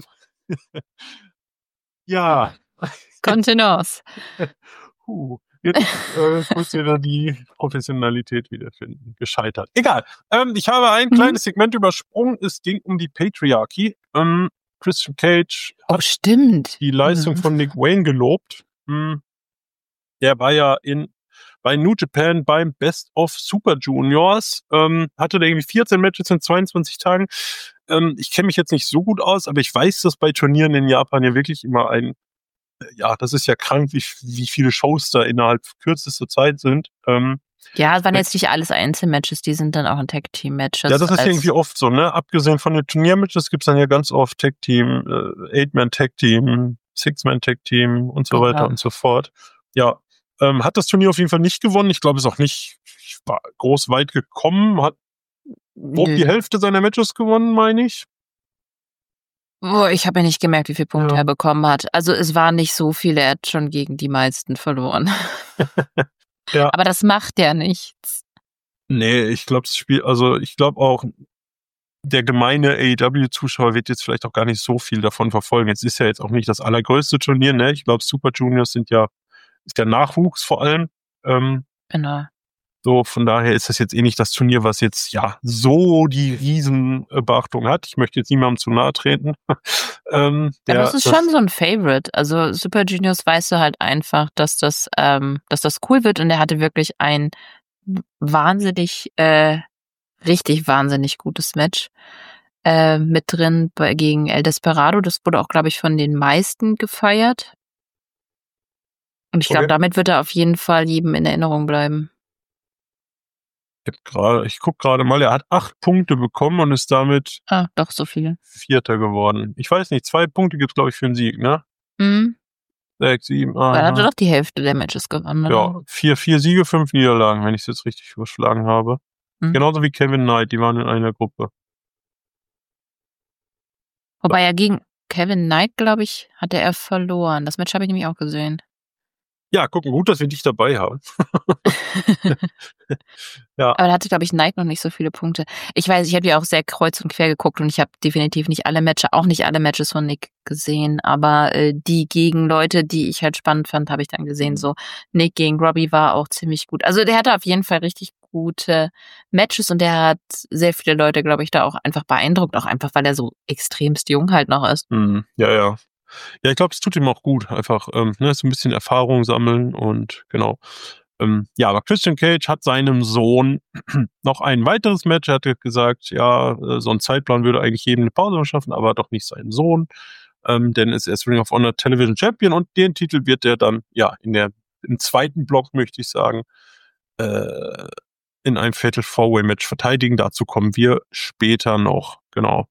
ja. Kontenance. Puh. Jetzt äh, muss wieder die Professionalität wiederfinden. Gescheitert. Egal. Ähm, ich habe ein Mhm. kleines Segment übersprungen. Es ging um die Patriarchy. Ähm, Christian Cage hat Oh, stimmt. die Leistung Mhm. von Nick Wayne gelobt. Hm. Der war ja in bei New Japan beim Best of Super Juniors. Ähm, hatte da irgendwie vierzehn Matches in zweiundzwanzig Tagen. Ähm, ich kenne mich jetzt nicht so gut aus, aber ich weiß, dass bei Turnieren in Japan ja wirklich immer ein ja, das ist ja krank, wie, wie viele Shows da innerhalb kürzester Zeit sind. Ähm, Ja, es waren jetzt nicht alles Einzelmatches, die sind dann auch in Tag-Team-Matches. ja, das ist ja irgendwie oft so, ne? Abgesehen von den Turniermatches gibt es dann ja ganz oft Tag-Team, äh, Eight-Man-Tag-Team, Six-Man-Tag-Team und so Genau. weiter und so fort. Ja, ähm, hat das Turnier auf jeden Fall nicht gewonnen. Ich glaube, ist auch nicht war groß weit gekommen. Hat grob die Hälfte seiner Matches gewonnen, meine ich. Oh, ich habe ja nicht gemerkt, wie viele Punkte Ja. er bekommen hat. Also es waren nicht so viele, er hat schon gegen die meisten verloren. Ja. Aber das macht ja nichts. Nee, ich glaube, das Spiel, also ich glaube auch, der gemeine A E W-Zuschauer wird jetzt vielleicht auch gar nicht so viel davon verfolgen. Jetzt ist ja jetzt auch nicht das allergrößte Turnier, ne? Ich glaube, Super Juniors sind ja, ist der Nachwuchs vor allem. Ähm, Genau. So, von daher ist das jetzt eh nicht das Turnier, was jetzt ja so die Riesenbeachtung hat. Ich möchte jetzt niemandem zu nahe treten. ähm, der, Aber es ist das, schon so ein Favorite. Also Super Juniors weißt du halt einfach, dass das, ähm, dass das cool wird und er hatte wirklich ein wahnsinnig, äh, richtig wahnsinnig gutes Match äh, mit drin bei, gegen El Desperado. Das wurde auch, glaube ich, von den meisten gefeiert. Und ich glaube, Okay. damit wird er auf jeden Fall jedem in Erinnerung bleiben. Ich, hab grad, ich guck gerade mal, er hat acht Punkte bekommen und ist damit Ah, doch so viel. Vierter geworden. Ich weiß nicht, zwei Punkte gibt's, glaube ich, für einen Sieg, ne? Mhm. Sechs, sieben, Dann hat acht. er doch die Hälfte der Matches gewonnen. Ja, oder? vier, vier Siege, fünf Niederlagen, wenn ich es jetzt richtig überschlagen habe. Mhm. Genauso wie Kevin Knight, die waren in einer Gruppe. Wobei er gegen Kevin Knight, glaube ich, hatte er verloren. Das Match habe ich nämlich auch gesehen. Ja, gucken, gut, dass wir dich dabei haben. Ja. Aber da hatte, glaube ich, Knight noch nicht so viele Punkte. Ich weiß, ich habe ja auch sehr kreuz und quer geguckt und ich habe definitiv nicht alle Matches, auch nicht alle Matches von Nick gesehen, aber äh, die gegen Leute, die ich halt spannend fand, habe ich dann gesehen. So Nick gegen Robbie war auch ziemlich gut. Also der hatte auf jeden Fall richtig gute Matches und der hat sehr viele Leute, glaube ich, da auch einfach beeindruckt, auch einfach, weil er so extremst jung halt noch ist. Mhm. Ja, ja. Ja, ich glaube, es tut ihm auch gut, einfach ähm, ne, so ein bisschen Erfahrung sammeln und genau. Ähm, ja, aber Christian Cage hat seinem Sohn noch ein weiteres Match. Er hatte gesagt, ja, äh, so ein Zeitplan würde eigentlich jedem eine Pause verschaffen, aber doch nicht seinen Sohn. Ähm, denn es ist Ring of Honor Television Champion und den Titel wird er dann, ja, in der, im zweiten Block, möchte ich sagen, äh, in einem Fatal Four-Way Match verteidigen. Dazu kommen wir später noch, genau.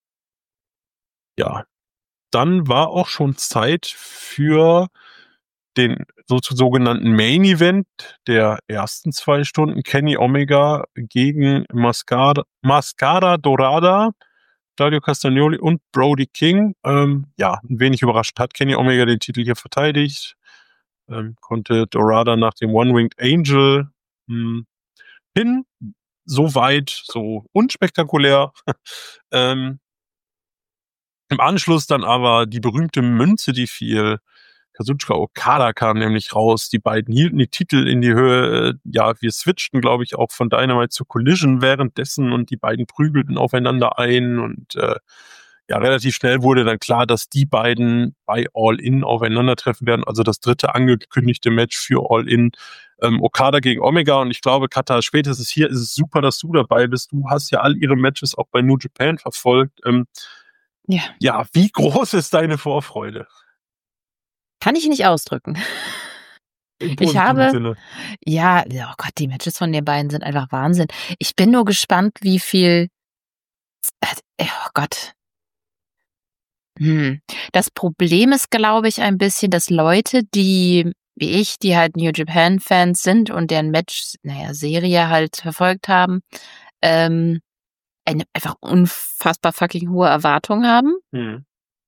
Ja, dann war auch schon Zeit für den sogenannten Main Event der ersten zwei Stunden. Kenny Omega gegen Mascara, Mascara Dorada, Claudio Castagnoli und Brody King. Ähm, ja, ein wenig überrascht hat Kenny Omega den Titel hier verteidigt. Ähm, konnte Dorada nach dem One-Winged Angel mh, hin. So weit, so unspektakulär. ähm, Im Anschluss dann aber die berühmte Münze, die fiel. Kazuchika Okada kam nämlich raus. Die beiden hielten die Titel in die Höhe. Ja, wir switchten, glaube ich, auch von Dynamite zu Collision währenddessen und die beiden prügelten aufeinander ein. Und äh, ja, relativ schnell wurde dann klar, dass die beiden bei All In aufeinandertreffen werden. Also das dritte angekündigte Match für All In. Ähm, Okada gegen Omega. Und ich glaube, Kata, spätestens hier ist es super, dass du dabei bist. Du hast ja all ihre Matches auch bei New Japan verfolgt. Ähm, Ja. Ja, wie groß ist deine Vorfreude? Kann ich nicht ausdrücken. Im Ich habe, Sinne. ja, oh Gott, die Matches von den beiden sind einfach Wahnsinn. Ich bin nur gespannt, wie viel, oh Gott. Hm. Das Problem ist, glaube ich, ein bisschen, dass Leute, die, wie ich, die halt New Japan-Fans sind und deren Match, naja, Serie halt verfolgt haben, ähm, eine einfach unfassbar fucking hohe Erwartung haben. Hm.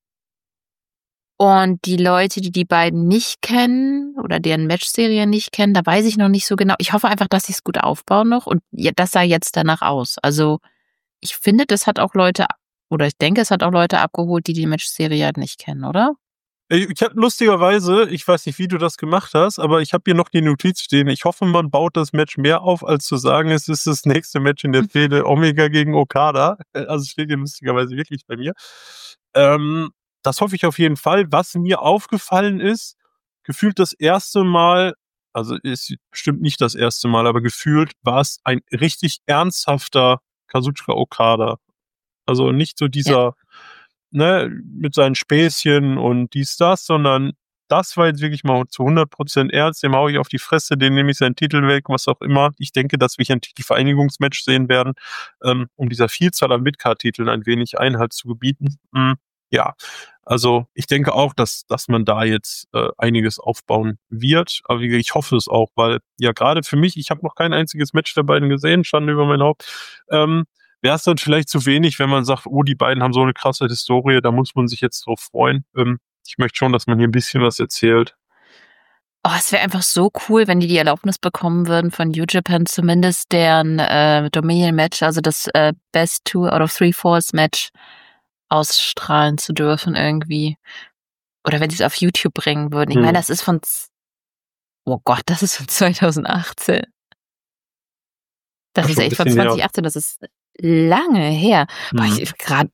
Und die Leute, die die beiden nicht kennen oder deren Matchserie nicht kennen, da weiß ich noch nicht so genau. Ich hoffe einfach, dass sie es gut aufbauen noch und das sah jetzt danach aus. Also ich finde, das hat auch Leute, oder ich denke, es hat auch Leute abgeholt, die die Matchserie halt nicht kennen, oder? Ich habe lustigerweise, ich weiß nicht, wie du das gemacht hast, aber ich habe hier noch die Notiz stehen. Ich hoffe, man baut das Match mehr auf, als zu sagen, es ist das nächste Match in der Fehde Omega gegen Okada. Also steht hier lustigerweise wirklich bei mir. Ähm, das hoffe ich auf jeden Fall. Was mir aufgefallen ist, gefühlt das erste Mal, also ist bestimmt nicht das erste Mal, aber gefühlt war es ein richtig ernsthafter Kazuchika Okada. Also nicht so dieser, ja. ne, mit seinen Späßchen und dies, das, sondern das war jetzt wirklich mal zu hundert Prozent ernst. Dem hau ich auf die Fresse, den nehme ich seinen Titel weg, was auch immer. Ich denke, dass wir hier ein Titelvereinigungsmatch sehen werden, ähm, um dieser Vielzahl an Midcard-Titeln ein wenig Einhalt zu gebieten. Mhm. Ja, also ich denke auch, dass, dass man da jetzt äh, einiges aufbauen wird. Aber ich hoffe es auch, weil ja gerade für mich, ich habe noch kein einziges Match der beiden gesehen, Schande über mein Haupt. Ähm, Wäre es dann vielleicht zu wenig, wenn man sagt, oh, die beiden haben so eine krasse Historie, da muss man sich jetzt drauf freuen. Ähm, ich möchte schon, dass man hier ein bisschen was erzählt. Oh, es wäre einfach so cool, wenn die die Erlaubnis bekommen würden von New Japan, zumindest deren äh, Dominion-Match, also das äh, Best Two out of Three Falls Match ausstrahlen zu dürfen irgendwie. Oder wenn sie es auf YouTube bringen würden. Ich hm. meine, das ist von, oh Gott, das ist von zwanzig achtzehn. Das Ach, ist echt von zwanzig achtzehn, her. Das ist lange her. Mhm. Boah, ich gerade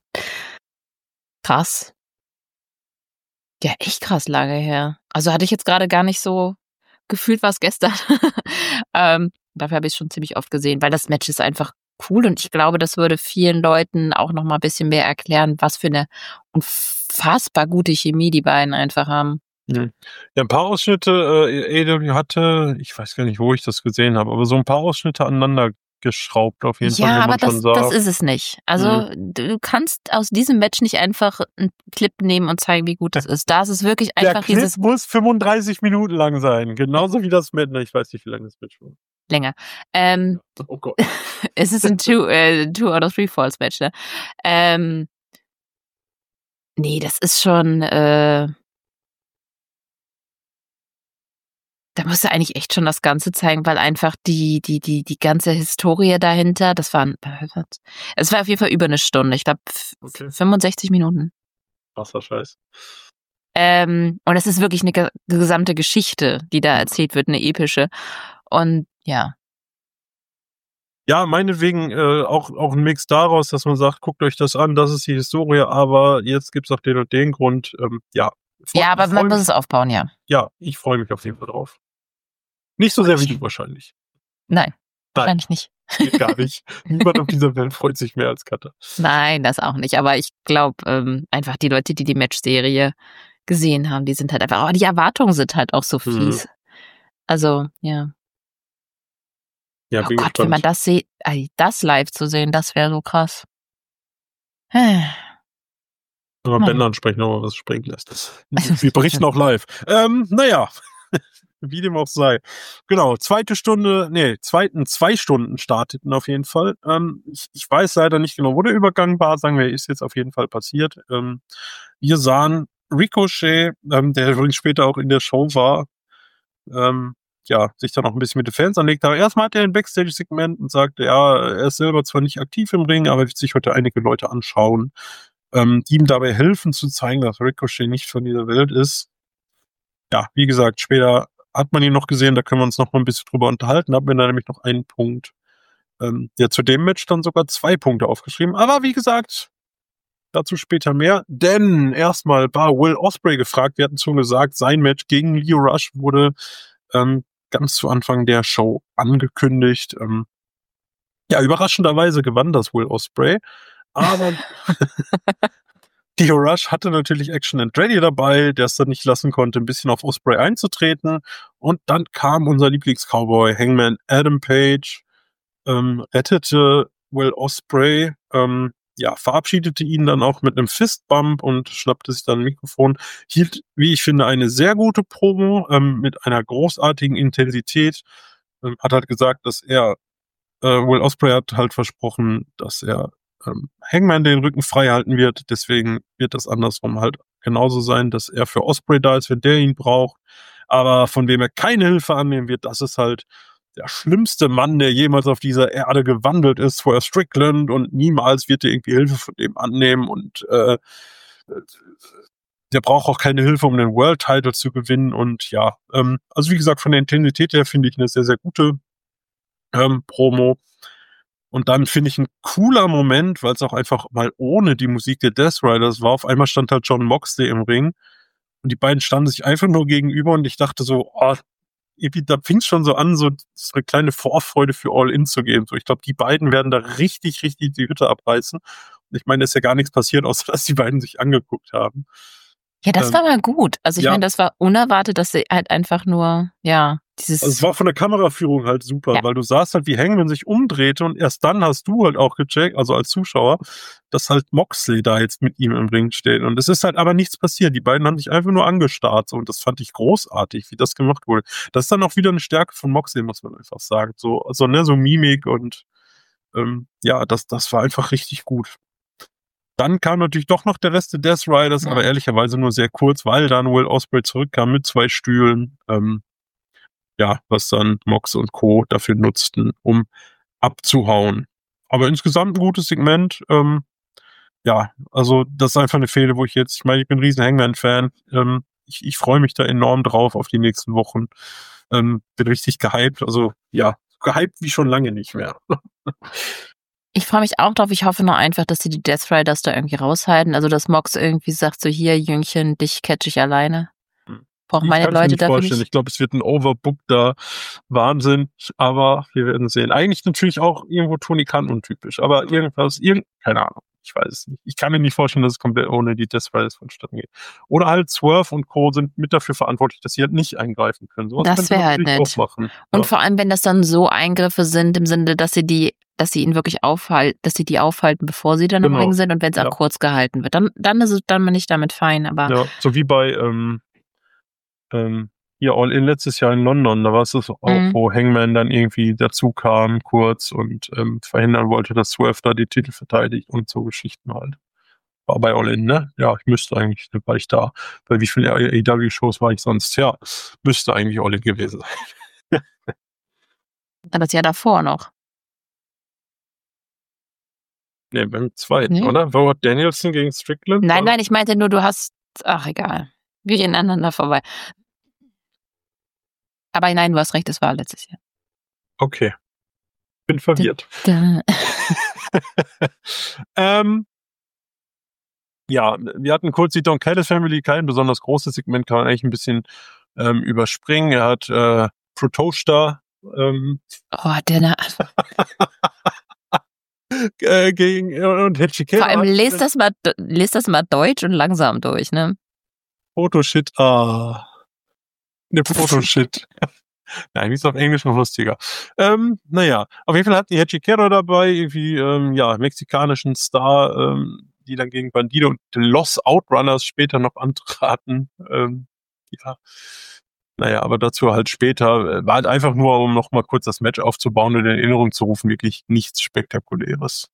krass. Ja, echt krass lange her. Also hatte ich jetzt gerade gar nicht so gefühlt, was gestern. ähm, dafür habe ich es schon ziemlich oft gesehen, weil das Match ist einfach cool und ich glaube, das würde vielen Leuten auch noch mal ein bisschen mehr erklären, was für eine unfassbar gute Chemie die beiden einfach haben. Ja, ein paar Ausschnitte, äh, A E W hatte, ich weiß gar nicht, wo ich das gesehen habe, aber so ein paar Ausschnitte aneinander geschraubt auf jeden ja, Fall. Ja, aber das, das ist es nicht. Also mhm. du kannst aus diesem Match nicht einfach einen Clip nehmen und zeigen, wie gut es ist. Da ist es wirklich einfach Der Clip dieses... muss fünfunddreißig Minuten lang sein, genauso wie das Match. Ich weiß nicht, wie lange das Match war. Länger. Ähm, oh Gott. Es ist ein two, äh, two out of three Falls Match, ne? Ähm, nee, das ist schon... Äh, Da musst du eigentlich echt schon das Ganze zeigen, weil einfach die, die, die, die ganze Historie dahinter, das waren, es war auf jeden Fall über eine Stunde. Ich glaube, okay. fünfundsechzig Minuten. Krasser Scheiß. Ähm, und es ist wirklich eine ge- gesamte Geschichte, die da erzählt wird, eine epische. Und ja. Ja, meinetwegen äh, auch, auch ein Mix daraus, dass man sagt, guckt euch das an, das ist die Historie, aber jetzt gibt's auch den und den Grund. Ähm, ja. Freu, ja, aber man muss es aufbauen, ja. Ja, ich freue mich auf jeden Fall drauf. Nicht so sehr wie du wahrscheinlich. Nein, wahrscheinlich nicht. Geht gar nicht. Niemand auf dieser Welt freut sich mehr als Katha. Nein, das auch nicht. Aber ich glaube, ähm, einfach die Leute, die die Match-Serie gesehen haben, die sind halt einfach, oh, die Erwartungen sind halt auch so fies. Mhm. Also, ja. Ja, Oh bin Gott, gespannt. wenn man das sieht, das live zu sehen, das wäre so krass. Äh. Aber Mann. Bänder ansprechen, aber was springen lässt. Wir berichten auch live. Ähm, naja, wie dem auch sei. Genau, zweite Stunde, nee, zweiten zwei Stunden starteten auf jeden Fall. Ähm, ich, ich weiß leider nicht genau, wo der Übergang war, sagen wir, ist jetzt auf jeden Fall passiert. Ähm, wir sahen Ricochet, ähm, der übrigens später auch in der Show war, ähm, ja, sich dann auch ein bisschen mit den Fans anlegt. Aber erstmal hat er ein Backstage-Segment und sagte, ja, er ist selber zwar nicht aktiv im Ring, aber wird sich heute einige Leute anschauen, ähm, die ihm dabei helfen zu zeigen, dass Ricochet nicht von dieser Welt ist. Ja, wie gesagt, später hat man ihn noch gesehen, da können wir uns noch mal ein bisschen drüber unterhalten. Da haben wir da nämlich noch einen Punkt, ähm, der zu dem Match dann sogar zwei Punkte aufgeschrieben. Aber wie gesagt, dazu später mehr. Denn erstmal war Will Ospreay gefragt. Wir hatten schon gesagt, sein Match gegen Lio Rush wurde ähm, ganz zu Anfang der Show angekündigt. Ähm, ja, überraschenderweise gewann das Will Ospreay. Aber Lio Rush hatte natürlich Action Andretti dabei, der es dann nicht lassen konnte, ein bisschen auf Ospreay einzutreten. Und dann kam unser Lieblings-Cowboy, Hangman Adam Page, ähm, rettete Will Ospreay, ähm, ja, verabschiedete ihn dann auch mit einem Fistbump und schnappte sich dann ein Mikrofon. Hielt, wie ich finde, eine sehr gute Promo ähm, mit einer großartigen Intensität. Ähm, hat halt gesagt, dass er, äh, Will Ospreay hat halt versprochen, dass er ähm, Hangman den Rücken frei halten wird. Deswegen wird das andersrum halt genauso sein, dass er für Ospreay da ist, wenn der ihn braucht. Aber von wem er keine Hilfe annehmen wird, das ist halt der schlimmste Mann, der jemals auf dieser Erde gewandelt ist, vorher Strickland, und niemals wird er irgendwie Hilfe von dem annehmen und äh, der braucht auch keine Hilfe, um den World Title zu gewinnen. Und ja, ähm, also wie gesagt, von der Intensität her finde ich eine sehr, sehr gute ähm, Promo. Und dann finde ich ein cooler Moment, weil es auch einfach mal ohne die Musik der Death Riders war. Auf einmal stand halt Jon Moxley im Ring und die beiden standen sich einfach nur gegenüber und ich dachte so, oh, irgendwie, da fing es schon so an, so, so eine kleine Vorfreude für All-In zu geben. So, ich glaube, die beiden werden da richtig, richtig die Hütte abreißen. Und ich meine, da ist ja gar nichts passiert, außer dass die beiden sich angeguckt haben. Ja, das Ähm, war mal gut. Also ich ja. meine, das war unerwartet, dass sie halt einfach nur, ja, dieses... Also es war von der Kameraführung halt super, Ja. weil du sahst halt, wie Hangman sich umdrehte und erst dann hast du halt auch gecheckt, also als Zuschauer, dass halt Moxley da jetzt mit ihm im Ring steht. Und es ist halt aber nichts passiert. Die beiden haben sich einfach nur angestarrt so, und das fand ich großartig, wie das gemacht wurde. Das ist dann auch wieder eine Stärke von Moxley, muss man einfach sagen. So, also, ne, so Mimik und ähm, ja, das, das war einfach richtig gut. Dann kam natürlich doch noch der Rest der Death Riders, Ja. aber ehrlicherweise nur sehr kurz, weil dann Will Ospreay zurückkam mit zwei Stühlen. Ähm, ja, was dann Mox und Co. dafür nutzten, um abzuhauen. Aber insgesamt ein gutes Segment. Ähm, ja, also das ist einfach eine Fehde, wo ich jetzt, ich meine, ich bin ein riesen Hangman-Fan. Ähm, ich ich freue mich da enorm drauf auf die nächsten Wochen. Ähm, bin richtig gehypt. Also ja, gehypt wie schon lange nicht mehr. Ich freue mich auch drauf. Ich hoffe nur einfach, dass sie die Death Riders da irgendwie raushalten. Also, dass Mox irgendwie sagt, so hier, Jüngchen, dich catch ich alleine. Brauchen meine Ich kann's mir Leute nicht dafür vorstellen. nicht. Ich glaube, es wird ein overbookter Wahnsinn, aber wir werden sehen. Eigentlich natürlich auch irgendwo Tony Khan untypisch, aber irgendwas, irgend, keine Ahnung, ich weiß es nicht. Ich kann mir nicht vorstellen, dass es komplett ohne die Death Riders vonstatten geht. Oder halt Swerve und Co. sind mit dafür verantwortlich, dass sie halt nicht eingreifen können. Sowas Das könnte man wäre halt natürlich nett. auch machen. Und Ja. vor allem, wenn das dann so Eingriffe sind, im Sinne, dass sie die, dass sie ihn wirklich aufhalten, dass sie die aufhalten, bevor sie dann im Genau. Ring sind, und wenn es auch Ja. kurz gehalten wird, dann, dann ist es, dann bin ich damit fein, aber Ja, so wie bei ähm, ähm, hier All-In letztes Jahr in London, da war es das auch, Mhm. wo Hangman dann irgendwie dazu kam kurz und ähm, verhindern wollte, dass Swerve da die Titel verteidigt und so Geschichten halt. War bei All-In, ne? Ja, ich müsste eigentlich, war ich da. Bei wie vielen A E W-Shows war ich sonst? Ja, müsste eigentlich All-In gewesen sein. dann das Jahr davor noch. Ne, beim zweiten, Nee. oder? War Danielson gegen Strickland? Nein, War- nein, ich meinte nur, du hast, ach egal, wir gehen aneinander vorbei. Aber nein, du hast recht, es war letztes Jahr. Okay. Bin verwirrt. Da. ähm, ja, wir hatten kurz die Don Callis Family, kein besonders großes Segment, kann man eigentlich ein bisschen ähm, überspringen. Er hat äh, Protosta ähm, Oh, der Na äh, gegen äh, und Vor Hechikero allem hat lest einen das mal d lest das mal deutsch und langsam durch, ne? Proto-Shit, ah. 'Ne Proto-Shit. Nein, die ist auf Englisch noch lustiger. Ähm, na ja, auf jeden Fall hatten die Hechikero dabei, irgendwie, ähm, ja, mexikanischen Star, ähm, die dann gegen Bandido und Los Outrunners später noch antraten. Ähm, ja. Na ja, aber dazu halt später. Äh, war halt einfach nur, um noch mal kurz das Match aufzubauen und in Erinnerung zu rufen, wirklich nichts Spektakuläres.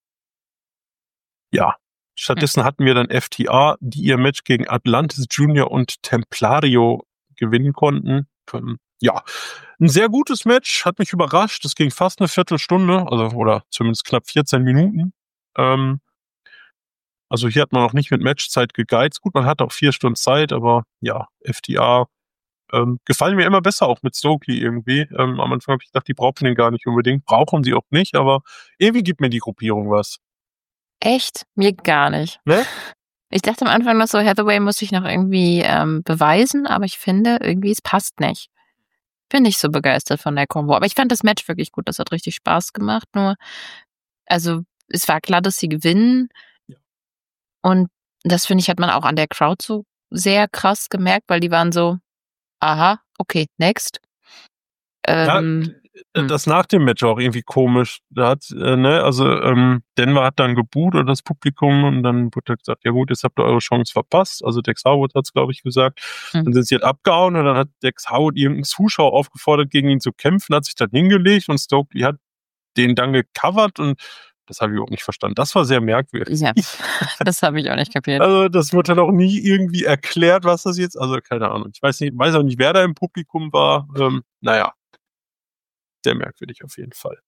Ja. Hm. Stattdessen hatten wir dann F T R, die ihr Match gegen Atlantis Junior und Templario gewinnen konnten. Ähm, ja, 'n sehr gutes Match, hat mich überrascht. Es ging fast 'ne Viertelstunde, also oder zumindest knapp vierzehn Minuten. Ähm also hier hat man auch nicht mit Matchzeit gegeizt. Gut, man hatte auch vier Stunden Zeit, aber ja, F T R, ähm, gefallen mir immer besser, auch mit Stokely irgendwie. Ähm, am Anfang habe ich gedacht, die brauchen den gar nicht unbedingt. Brauchen sie auch nicht, aber irgendwie gibt mir die Gruppierung was. Echt? Mir gar nicht. Ne? Ich dachte am Anfang noch so, Hathaway muss sich noch irgendwie, ähm, beweisen, aber ich finde irgendwie, es passt nicht. Bin nicht so begeistert von der Kombo. Aber ich fand das Match wirklich gut. Das hat richtig Spaß gemacht. Nur also, es war klar, dass sie gewinnen. Ja. Und das, finde ich, hat man auch an der Crowd so sehr krass gemerkt, weil die waren so: „Aha, okay, next.“ Ja, Ähm, d hm. das nach dem Match auch irgendwie komisch. Da hat, äh, ne, also, ähm, Denver hat dann geboot oder das Publikum und dann wurde halt gesagt: „Ja gut, jetzt habt ihr eure Chance verpasst.“ Also, Dex Harwood hat's, glaube ich, gesagt. Hm. Dann sind sie halt abgehauen und dann hat Dex Harwood irgend 'n Zuschauer aufgefordert, gegen ihn zu kämpfen, hat sich dann hingelegt und Stokely hat den dann gecovert und das habe ich überhaupt nicht verstanden. Das war sehr merkwürdig. Ja, das habe ich auch nicht kapiert. Also, das wurde dann auch nie irgendwie erklärt, was das jetzt also, keine Ahnung. Ich weiß nicht weiß auch nicht, wer da im Publikum war. Ähm, na ja. Sehr merkwürdig auf jeden Fall.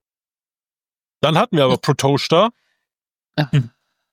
Dann hatten wir aber Protosta. Ach. Hm.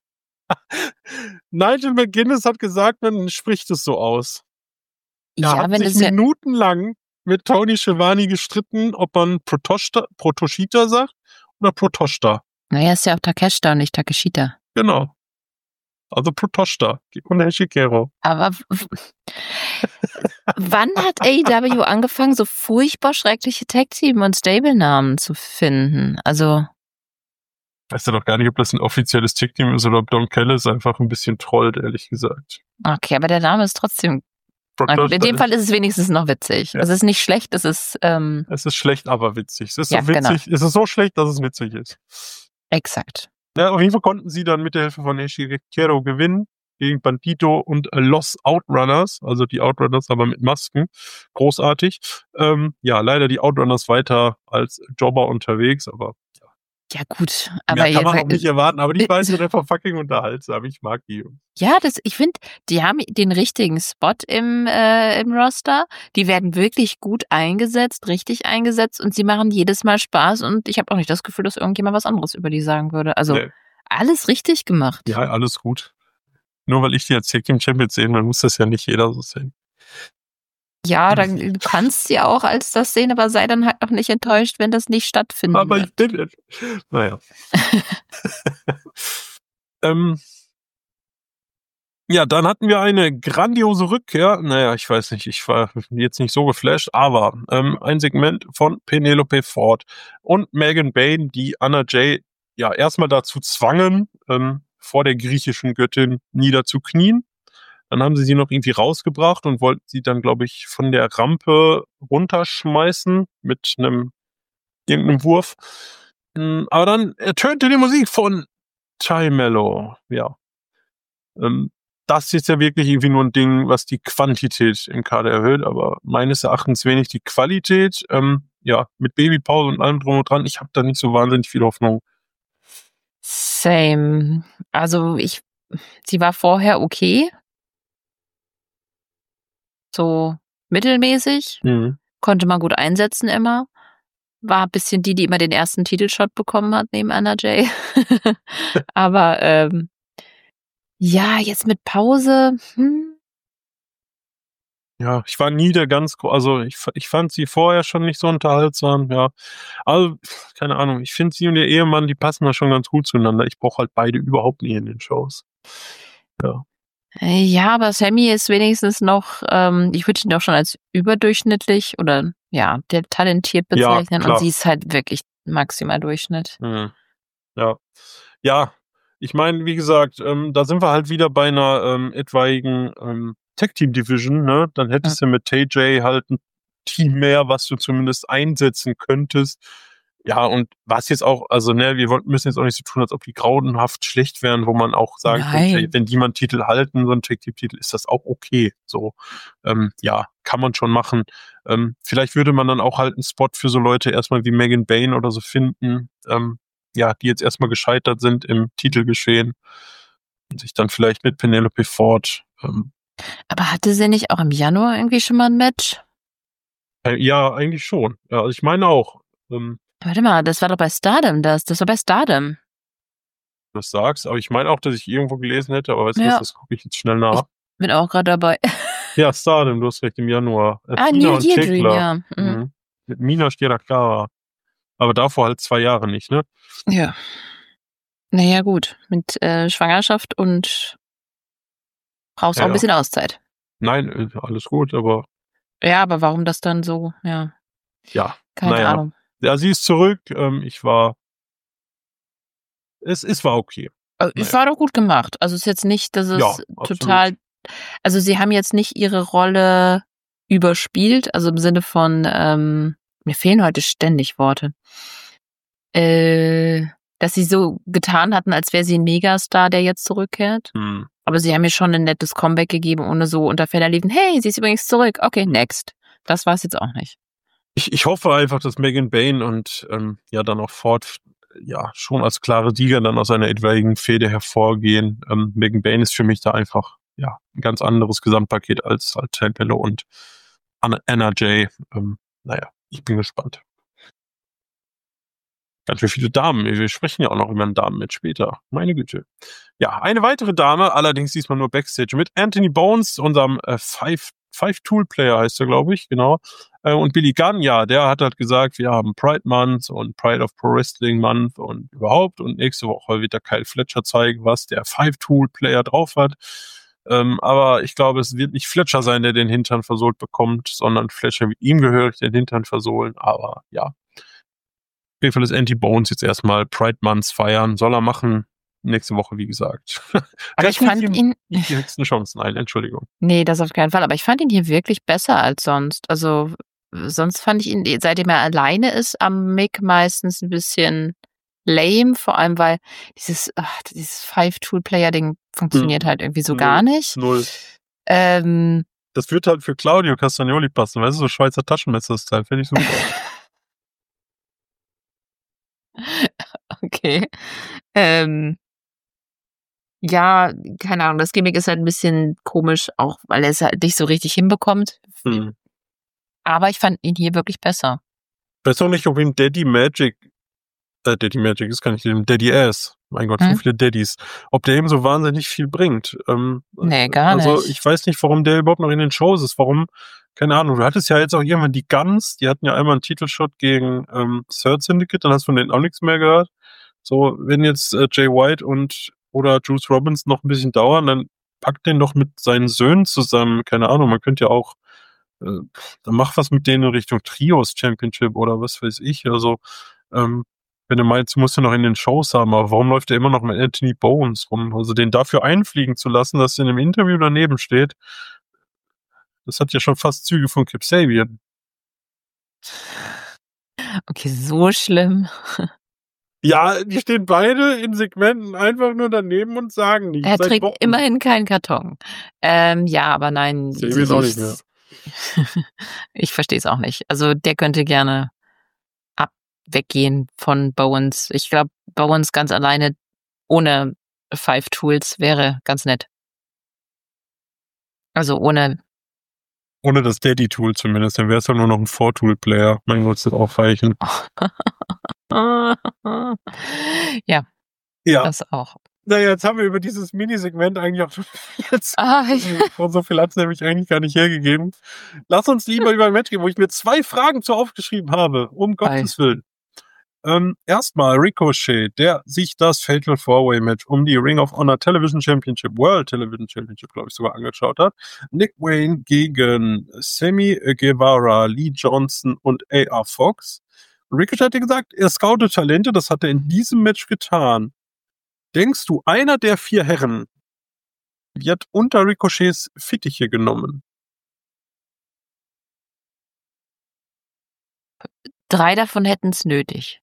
Nigel McGuinness hat gesagt, man spricht es so aus. Er Ja, hat wenn sich das ja minutenlang mit Tony Schiavone gestritten, ob man Protosta Protoshita sagt oder Protosta. Na ja, ist ja auch Takeshita und nicht Takeshita. Genau. Also Protosta und Hechikero. Aber w w wann hat A E W angefangen, so furchtbar schreckliche Tag-Team und Stable-Namen zu finden? Also Weiß ja doch gar nicht, ob das 'n offizielles Tag-Team ist oder ob Don Callis einfach 'n bisschen trollt, ehrlich gesagt. Okay, aber der Name ist trotzdem na gut, in dem Fall ist es wenigstens noch witzig. Ja. Es ist nicht schlecht, es ist, ähm Es ist schlecht, aber witzig. Es ist Ja, so genau. witzig es ist so schlecht, dass es witzig ist. Exakt. Ja, auf jeden Fall konnten sie dann mit der Hilfe von Hechikero gewinnen gegen Bandido und Los Outrunners, also die Outrunners, aber mit Masken. Großartig. Ähm, ja, leider die Outrunners weiter als Jobber unterwegs, aber ja. Ja gut, aber Mehr kann man jetzt auch nicht erwarten, aber die beiden sind einfach fucking unterhaltsam. Ich mag die Jungs. Ja, das ich finde, die haben den richtigen Spot im äh, im Roster. Die werden wirklich gut eingesetzt, richtig eingesetzt und sie machen jedes Mal Spaß und ich habe auch nicht das Gefühl, dass irgendjemand was anderes über die sagen würde. Also, Ne. alles richtig gemacht. Ja, alles gut. Nur weil ich die als Tag Team Champions sehe, dann muss das ja nicht jeder so sehen. Ja, dann du kannst sie auch als das sehen, aber sei dann halt auch nicht enttäuscht, wenn das nicht stattfinden Aber wird. ich bin es. Na ja. Ähm Ja, dann hatten wir eine grandiose Rückkehr. Na ja, ich weiß nicht, ich war jetzt nicht so geflasht, aber, ähm, ein Segment von Penelope Ford und Megan Bayne, die Anna Jay ja erst mal dazu zwangen, ähm, vor der griechischen Göttin niederzuknien. Dann haben sie sie noch irgendwie rausgebracht und wollten sie dann, glaube ich, von der Rampe runterschmeißen mit 'nem irgend 'nem Wurf. Hm, aber dann ertönte die Musik von Ty Mello, ja. Ähm, das ist ja wirklich irgendwie nur 'n Ding, was die Quantität im Kader erhöht, aber meines Erachtens wenig die Qualität. Ähm, ja, mit Babypause und allem drum und dran, ich habe da nicht so wahnsinnig viel Hoffnung. Same. Also, ich sie war vorher okay. So mittelmäßig, Mhm. konnte man gut einsetzen immer. War bisschen die, die immer den ersten Titelshot bekommen hat neben Anna Jay. Aber, ähm ja, jetzt mit Pause, hm Ja, ich war nie der ganz gro also, ich fa ich fand sie vorher schon nicht so unterhaltsam, ja. Also, keine Ahnung, ich finde sie und ihr Ehemann, die passen da schon ganz gut zueinander. Ich brauche halt beide überhaupt nie in den Shows. Ja. Ja, aber Sammy ist wenigstens noch ähm, ich würde ihn auch schon als überdurchschnittlich oder ja, der talentiert Ja, bezeichnen und klar. sie ist halt wirklich maximal Durchschnitt. Mhm. Ja. Ja, ich meine, wie gesagt, ähm, da sind wir halt wieder bei 'ner, ähm, etwaigen, ähm, Tag-Team-Division, ne? Dann Ja. hättest du mit Tay J halt 'n Team mehr, was du zumindest einsetzen könntest. Ja, und was jetzt auch also, ne, wir woll müssen jetzt auch nicht so tun, als ob die grauenhaft schlecht wären, wo man auch sagen könnte, hey, Nein. wenn die mal 'n Titel halten, so 'n Tag-Team-Titel, ist das auch okay, so. Ähm, ja, kann man schon machen. Ähm, vielleicht würde man dann auch halt 'n Spot für so Leute erst mal wie Megan Bayne oder so finden, ähm, ja, die jetzt erst mal gescheitert sind im Titelgeschehen und sich dann vielleicht mit Penelope Ford, ähm Aber hatte sie nicht auch im Januar irgendwie schon mal 'n Match? Äh, ja, eigentlich schon. Ja, also, ich meine auch. Ähm Warte mal, das war doch bei Stardom das das war bei Stardom. Das sagst, aber ich meine auch, dass ich irgendwo gelesen hätte, aber weißt du was, Ja. das gucke ich jetzt schnell Ich nach. bin auch grad dabei. Ja, Stardom, du hast recht, im Januar. Ah, Athena New und Year Dream, Thekla. ja. Mhm. Mhm. Mit Mina Stiracara. Aber davor halt zwei Jahre nicht, ne? Ja. Na ja, gut, mit, äh, Schwangerschaft und brauchst Ja, auch 'n ja. bisschen Auszeit. Nein, äh, alles gut, aber Ja, aber warum das dann so ja. Ja, na Keine ja. Ahnung. Ja, sie ist zurück. Ähm, ich war es es war okay. Äh, Na es ja. war doch gut gemacht. Also, es ist jetzt nicht, dass Ja, es absolut. total also, sie haben jetzt nicht ihre Rolle überspielt, also, im Sinne von, ähm mir fehlen heute ständig Worte. Äh, dass sie so getan hatten, als wäre sie 'n Megastar, der jetzt zurückkehrt. Mhm. Aber sie haben ihr schon 'nen nettes Comeback gegeben, ohne so unter ferner Liefen: „Hey, sie ist übrigens zurück. Okay, next.“ Das war's jetzt auch nicht. Ich ich hoffe einfach, dass Megan Bayne und, ähm, ja, dann auch Ford f ja, schon als klare Sieger dann aus einer etwaigen Fehde hervorgehen. Ähm, Megan Bayne ist für mich da einfach, ja, 'n ganz anderes Gesamtpaket als als Ciampa und Anna Anna Jay. Ähm, na ja, ich bin gespannt. Ganz schön viele Damen. Wir sprechen ja auch noch über 'n Damen-Match später. Meine Güte. Ja, eine weitere Dame, allerdings diesmal nur Backstage mit Anthony Bowens, unserem, äh, Five Five-Tool-Player heißt er, glaube ich, genau. Äh, und Billy Gunn, ja, der hat halt gesagt: „Wir haben Pride Month und Pride of Pro Wrestling Month und überhaupt und nächste Woche wird der Kyle Fletcher zeigen, was der Five-Tool-Player drauf hat.“ Ähm, aber ich glaube, es wird nicht Fletcher sein, der den Hintern versohlt bekommt, sondern Fletcher wird ihm gehörig den Hintern versohlen, aber ja. Auf jeden Fall ist Anthony Bowens jetzt erst mal Pride Month feiern. Soll er machen. Nächste Woche, wie gesagt. Aber ich fand ihn nicht die höchsten Chancen. Nein, Entschuldigung. Ne, das auf keinen Fall, aber ich fand ihn hier wirklich besser als sonst. Also, sonst fand ich ihn, seitdem er alleine ist am Mic meistens 'n bisschen lame, vor allem, weil dieses ach, dieses Five-Tool-Player-Ding funktioniert Mhm. halt irgendwie so Null. gar nicht. Null. Ähm Das wird halt für Claudio Castagnoli passen, weißt du, so Schweizer Taschenmesser-Style, finde ich super. Okay. Ähm ja, keine Ahnung, das Gimmick ist halt 'n bisschen komisch, auch weil er es halt nicht so richtig hinbekommt. Mhm. Aber ich fand ihn hier wirklich besser. Weiß auch nicht, ob ihm Daddy Magic äh, Daddy Magic ist gar nicht Daddy Ass. Mein Gott, so Mhm. viele Daddys. Ob der ihm so wahnsinnig viel bringt. Ähm, Ne, äh, gar also, nicht. ich weiß nicht, warum der überhaupt noch in den Shows ist. Warum keine Ahnung. Du hattest ja jetzt auch irgendwann die Gunns, die hatten ja einmal 'n Titelshot gegen, ähm, Third Syndicate, dann hast du von denen auch nix mehr gehört. So, wenn jetzt, äh, Jay White und oder Juice Robinson noch 'n bisschen dauern, dann pack den doch mit seinen Söhnen zusammen. Keine Ahnung, man könnte ja auch, äh dann mach was mit denen in Richtung Trios Championship oder was weiß ich. Also, ähm, wenn du meinst, du musst ihn noch in den Shows haben, aber warum läuft der immer noch mit Anthony Bowens rum? Also, den dafür einfliegen zu lassen, dass der in 'nem Interview daneben steht das hat ja schon fast Züge von Kip Sabian. Okay, so schlimm. Ja, die stehen beide in Segmenten einfach nur daneben und sagen nichts Er seit trägt Wochen. immerhin keinen Karton. Ähm, ja, aber nein, Sabian auch nicht mehr. ich verstehe es auch nicht. Also, der könnte gerne ab weggehen von Bowens. Ich glaube, Bowens ganz alleine ohne Five Tools wäre ganz nett. Also, ohne Ohne das Daddy-Tool zumindest, dann wär's ja nur noch 'n Four-Tool-Player. Mein Gott, ist das auch reichen. Ja, Ja. das auch. Na ja, jetzt haben wir über dieses Minisegment eigentlich auch schon jetzt Ah, ich so viel hat's nämlich eigentlich gar nicht hergegeben. Lass uns lieber über ein Match gehen, wo ich mir zwei Fragen zu aufgeschrieben habe, um Ei. Gottes Willen. Ähm, erstmal Ricochet, der sich das Fatal Four-Way Match um die Ring of Honor Television Championship, World Television Championship, glaube ich, sogar angeschaut hat. Nick Wayne gegen Sammy Guevara, Lee Johnson und A R Fox. Ricochet hat gesagt, er scoutet Talente, das hat er in diesem Match getan. Denkst du, einer der vier Herren wird unter Ricochets Fittiche genommen? Drei davon hätten es nötig.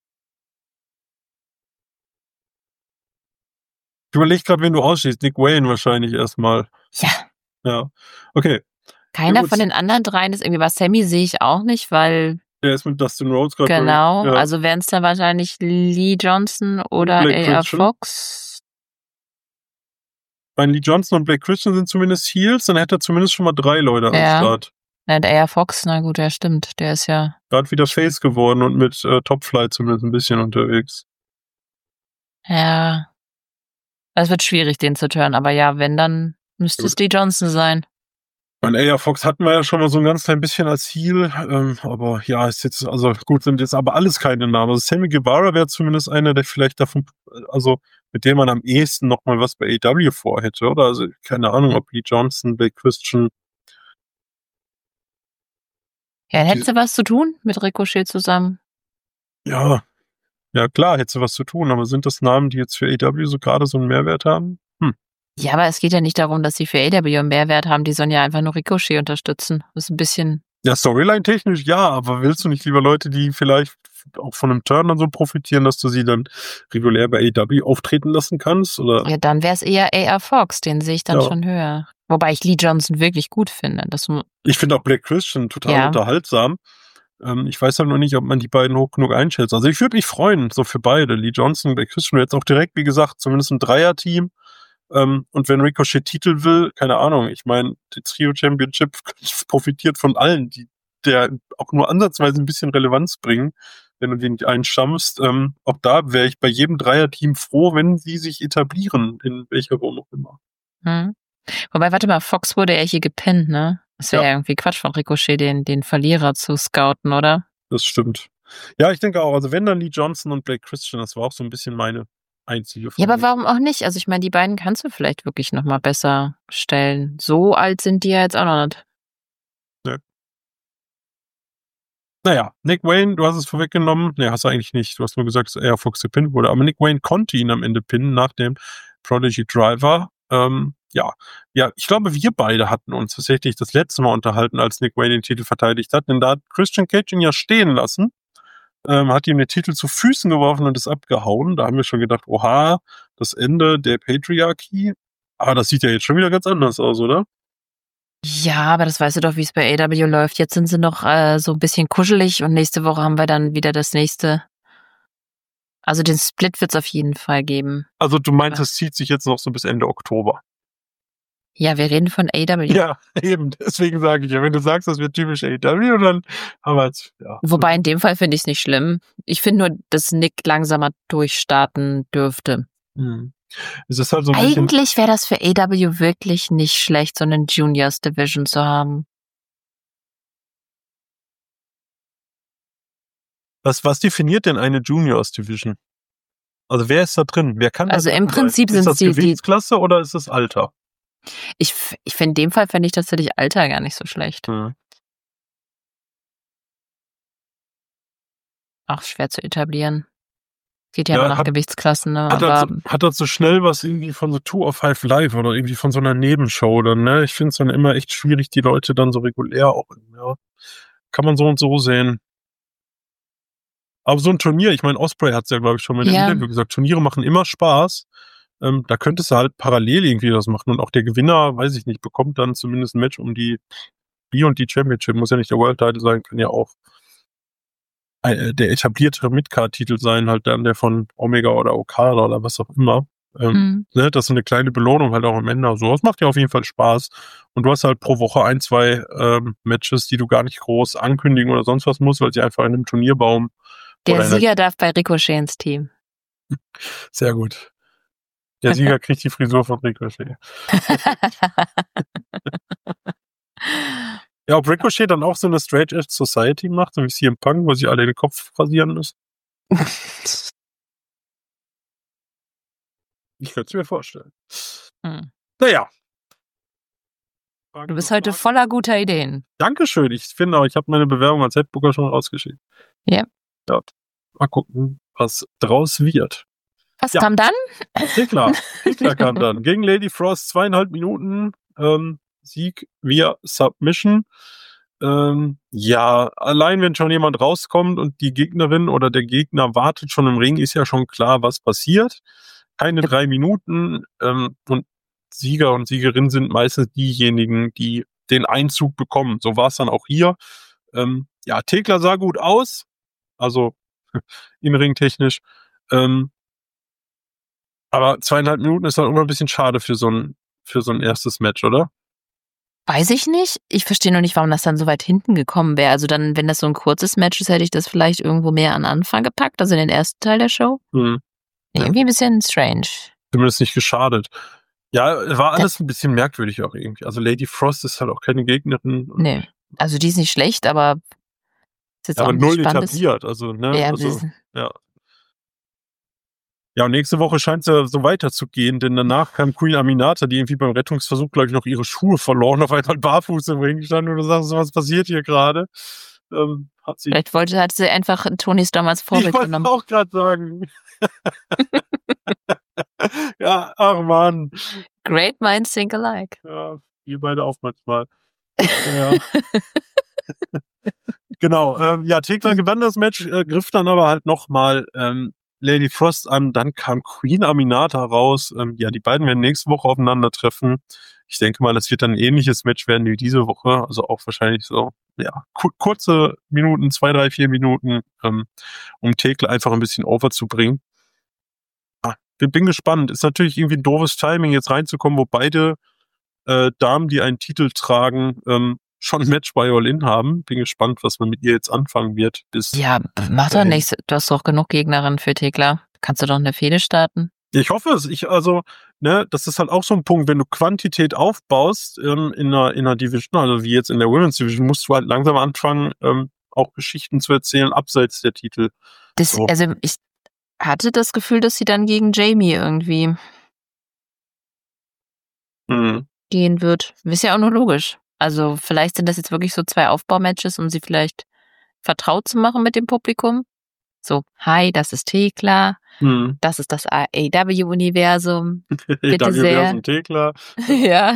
Ich überlege gerade, wen du ausschließt. Nick Wayne wahrscheinlich erstmal. Ja. Ja, okay. Keiner gut. von den anderen dreien ist irgendwie, bei Sammy sehe ich auch nicht, weil Der ist mit Dustin Rhodes gerade. genau, Ja. also wären es dann wahrscheinlich Lee Johnson oder Blake A R Christian. Fox. Bei Lee Johnson und Blake Christian sind zumindest Heels, dann hätte er zumindest schon mal drei Leute am Ja. Start. Ja, der A R Fox, na gut, ja stimmt, der ist ja Gerade wieder Face geworden und mit äh, Top-Flight zumindest ein bisschen unterwegs. ja. Es wird schwierig, den zu turnen, aber ja, wenn, dann müsste es Lee Johnson sein. Mein A R Fox hatten wir ja schon mal so ein ganz klein bisschen als Heel, ähm, aber ja, ist jetzt, also gut, sind jetzt aber alles keine Namen. Also Sammy Guevara wäre zumindest einer, der vielleicht davon, also mit dem man am ehesten noch mal was bei A E W vorhätte, oder? Also keine Ahnung, ob Lee Johnson, Blake Christian. Ja, hättest du was zu tun mit Ricochet zusammen? Ja, ja klar, hätte sie was zu tun, aber sind das Namen, die jetzt für A E W so gerade so einen Mehrwert haben? Hm. Ja, aber es geht ja nicht darum, dass sie für A E W einen Mehrwert haben, die sollen ja einfach nur Ricochet unterstützen. Das ist ein bisschen. Ja, Storyline-technisch ja, aber willst du nicht lieber Leute, die vielleicht auch von einem Turn dann so profitieren, dass du sie dann regulär bei A E W auftreten lassen kannst? Oder? Ja, dann wäre es eher A R Fox, den sehe ich dann Ja. schon höher. Wobei ich Lee Johnson wirklich gut finde. Das, Ich finde auch Blake Christian total Ja. unterhaltsam. Ähm, ich weiß ja noch nicht, ob man die beiden hoch genug einschätzt. Also ich würde mich freuen, so für beide. Lee Johnson, Blake Christian, jetzt auch direkt, wie gesagt, zumindest ein Dreier-Team. Ähm, und wenn Ricochet Titel will, keine Ahnung, ich meine, die Trio Championship profitiert von allen, die der auch nur ansatzweise ein bisschen Relevanz bringen, wenn du den nicht einstammst. Ähm, auch da wäre ich bei jedem Dreier-Team froh, wenn sie sich etablieren, in welcher Form auch immer. Hm. Wobei, warte mal, Fox wurde ja hier gepinnt, ne? Das wäre Ja. ja irgendwie Quatsch von Ricochet, den, den Verlierer zu scouten, oder? Das stimmt. Ja, ich denke auch, also wenn dann Lee Johnson und Blake Christian, das war auch so ein bisschen meine einzige Ja, aber Frage. warum auch nicht? Also ich meine, die beiden kannst du vielleicht wirklich nochmal besser stellen. So alt sind die ja jetzt auch noch nicht. Naja, Nick Wayne, du hast es vorweggenommen. Nee, hast du eigentlich nicht. Du hast nur gesagt, dass A R Fox gepinnt wurde. Aber Nick Wayne konnte ihn am Ende pinnen nach dem Prodigy Driver. Ähm, ja, ja, ich glaube, wir beide hatten uns tatsächlich das letzte Mal unterhalten, als Nick Wayne den Titel verteidigt hat. Denn da hat Christian Cage ihn ja stehen lassen, ähm, hat ihm den Titel zu Füßen geworfen und ist abgehauen. Da haben wir schon gedacht, oha, das Ende der Patriarchie. Aber das sieht ja jetzt schon wieder ganz anders aus, oder? Ja, aber das weißt du doch, wie es bei A E W läuft. Jetzt sind sie noch äh, so ein bisschen kuschelig und nächste Woche haben wir dann wieder das nächste. Also den Split wird es auf jeden Fall geben. Also du meinst, es zieht sich jetzt noch so bis Ende Oktober. Ja, wir reden von A E W. Ja, eben. Deswegen sage ich ja, wenn du sagst, das wird typisch A E W, dann haben wir jetzt, ja. Wobei in dem Fall finde ich es nicht schlimm. Ich finde nur, dass Nick langsamer durchstarten dürfte. Hm. Es ist halt so ein bisschen, Eigentlich wäre das für A E W wirklich nicht schlecht, so eine Juniors Division zu haben. was, was definiert denn eine Juniors Division? Also wer ist da drin? Wer kann da Also drin im sein? Prinzip Ist sind das die- die- Gewichtsklasse oder ist das Alter? Ich, f- ich finde, in dem Fall fände ich tatsächlich Alter gar nicht so schlecht. Hm. Auch schwer zu etablieren. Geht ja, Ja, immer nach hat- Gewichtsklassen, ne? Hat Aber das, so, hat das so schnell was irgendwie von so Two of Five Live oder irgendwie von so einer Nebenshow dann, ne? Ich finde es dann immer echt schwierig, die Leute dann so regulär auch, ja, kann man so und so sehen. Aber so ein Turnier, ich meine, Osprey hat es ja, glaube ich, schon mal in dem Ja. Interview gesagt, Turniere machen immer Spaß. Ähm, da könntest du halt parallel irgendwie was machen. Und auch der Gewinner, weiß ich nicht, bekommt dann zumindest ein Match um die B und die Championship. Muss ja nicht der World Title sein, kann ja auch ein, der etablierte Midcard-Titel sein, halt dann der von Omega oder Okada oder was auch immer. Ähm, Mhm. ne, das ist so eine kleine Belohnung halt auch am Ende. So, das macht ja auf jeden Fall Spaß. Und du hast halt pro Woche ein, zwei ähm, Matches, die du gar nicht groß ankündigen oder sonst was musst, weil sie einfach in einem Turnierbaum Der oder in der- Sieger darf bei Ricochet ins Team. Sehr gut. Der Sieger kriegt die Frisur von Ricochet. Ja, ob Ricochet dann auch so eine Straight Edge Society macht, so wie C M Punk, wo sie alle den Kopf rasieren müssen. Ich könnte es mir vorstellen. Hm. Naja. Du bist heute voller guter Ideen. Dankeschön. Ich finde auch, ich habe meine Bewerbung als Headbooker schon rausgeschickt. Ja. Ja. Mal gucken, was draus wird. Was Ja. kam dann? Thekla. Thekla kam dann. Gegen Lady Frost zweieinhalb Minuten. Ähm, Sieg via Submission. Ähm, ja, allein wenn schon jemand rauskommt und die Gegnerin oder der Gegner wartet schon im Ring, ist ja schon klar, was passiert. Keine Ja. drei Minuten. Ähm, und Sieger und Siegerin sind meistens diejenigen, die den Einzug bekommen. So war es dann auch hier. Ähm, ja, Thekla sah gut aus. Also in-ring-technisch. Ähm, aber zweieinhalb Minuten ist dann immer ein bisschen schade für so ein, für so ein erstes Match, oder? Weiß ich nicht. Ich verstehe noch nicht, warum das dann so weit hinten gekommen wäre. Also dann, wenn das so ein kurzes Match ist, hätte ich das vielleicht irgendwo mehr an Anfang gepackt, also in den ersten Teil der Show. Hm. Ja. Irgendwie ein bisschen strange. Zumindest nicht geschadet. Ja, war alles ein bisschen merkwürdig auch irgendwie. Also Lady Frost ist halt auch keine Gegnerin. Nee. Also die ist nicht schlecht, aber ist jetzt Ja, auch aber nicht null spannendes. etabliert. Also, ne? Ja, Also, wir- ja. Ja, und nächste Woche scheint es ja so weiterzugehen, denn danach kam Queen Aminata, die irgendwie beim Rettungsversuch, glaube ich, noch ihre Schuhe verloren, auf einmal barfuß im Ring stand und du sagst, was passiert hier gerade? Ähm, hat sie. Vielleicht wollte, hat sie einfach Tony Storm als Ich Vorbild wollte genommen. auch gerade sagen. Ja, ach Mann. Great minds think alike. Ja, ihr beide auch manchmal. Ja. Genau, ähm, ja, Thekla gewann das Match, äh, griff dann aber halt nochmal ähm, Lady Frost an, dann kam Queen Aminata raus. Ähm, ja, die beiden werden nächste Woche aufeinandertreffen. Ich denke mal, das wird dann ein ähnliches Match werden wie diese Woche, also auch wahrscheinlich so, ja, ku- kurze Minuten, zwei, drei, vier Minuten, ähm, um Thekla einfach ein bisschen over zu bringen. Ah, bin, bin gespannt. Ist natürlich irgendwie ein doofes Timing, jetzt reinzukommen, wo beide äh, Damen, die einen Titel tragen, ähm, schon ein Match bei All In haben. Bin gespannt, was man mit ihr jetzt anfangen wird. Bis Ja, mach doch dahin. nichts. Du hast doch genug Gegnerinnen für Thekla. Kannst du doch eine Fehde starten? Ich hoffe es. Ich, also, ne, das ist halt auch so ein Punkt, wenn du Quantität aufbaust ähm, in, einer, in einer Division, also wie jetzt in der Women's Division, musst du halt langsam anfangen, ähm, auch Geschichten zu erzählen, abseits der Titel. Das, So. Also ich hatte das Gefühl, dass sie dann gegen Jamie irgendwie Mhm. gehen wird. Ist ja auch nur logisch. Also vielleicht sind das jetzt wirklich so zwei Aufbaumatches, um sie vielleicht vertraut zu machen mit dem Publikum. So, hi, das ist Thekla, Mhm. das ist das A E W-Universum. Bitte sehr. Daniel Thekla. Ja.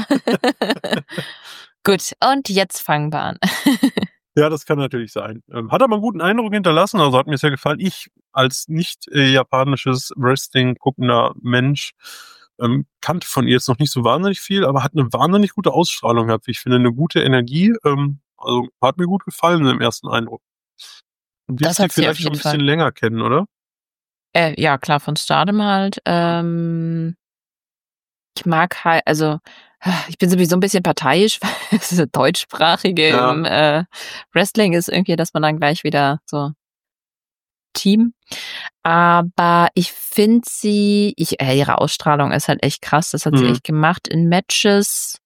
Gut, und jetzt fangen wir an. Ja, das kann natürlich sein. Ähm, hat aber einen guten Eindruck hinterlassen, also hat mir sehr gefallen. Ich als nicht äh, japanisches Wrestling guckender Mensch ähm, kannte von ihr jetzt noch nicht so wahnsinnig viel, aber hat eine wahnsinnig gute Ausstrahlung gehabt. Ich finde eine gute Energie. Ähm, also hat mir gut gefallen im ersten Eindruck. Und Das wirst sie hat sie auf vielleicht schon jeden ein bisschen Fall. länger kennen, oder? Äh, ja, klar, von Stardom halt. Ähm, ich mag halt, also ich bin sowieso ein bisschen parteiisch, weil es ist deutschsprachige Ja. im äh, Wrestling ist irgendwie, dass man dann gleich wieder so Team. Aber ich finde sie, ich, äh, ihre Ausstrahlung ist halt echt krass. Das hat sie Mhm. echt gemacht in Matches.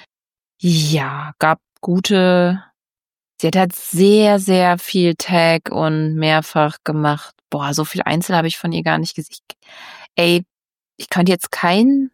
Ja, gab gute. Sie hat halt sehr, sehr viel Tag und mehrfach gemacht. Boah, so viel Einzel habe ich von ihr gar nicht gesehen. Ich- Ey, ich könnte jetzt kein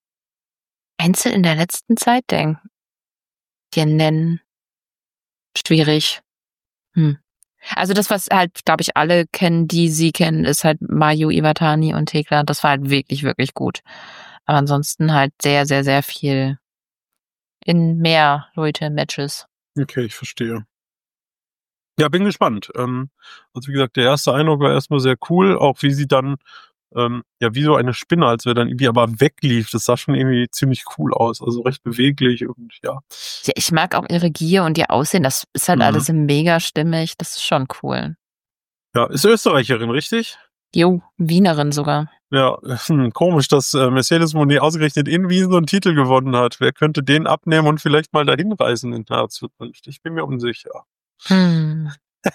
Einzel in der letzten Zeit denken. Hier nennen. Schwierig. Hm. Also das, was halt, glaube ich, alle kennen, die sie kennen, ist halt Mayu Iwatani und Thekla. Das war halt wirklich, wirklich gut. Aber ansonsten halt sehr, sehr, sehr viel in mehr Leute Matches. Okay, ich verstehe. Ja, bin gespannt. Ähm, also wie gesagt, der erste Eindruck war erstmal sehr cool, auch wie sie dann, ähm, ja, wie so eine Spinne, als wir dann irgendwie aber weglief. Das sah schon irgendwie ziemlich cool aus, also recht beweglich und ja. Ja, ich mag auch ihre Gier und ihr Aussehen. Das ist halt Mhm. alles mega stimmig. Das ist schon cool. Ja, ist Österreicherin, richtig? Jo, Wienerin sogar. Ja, hm, komisch, dass äh, Mercedes Moné ausgerechnet in Wien so einen Titel gewonnen hat. Wer könnte den abnehmen und vielleicht mal dahin reisen in naher Zukunft? Ich bin mir unsicher. Hm.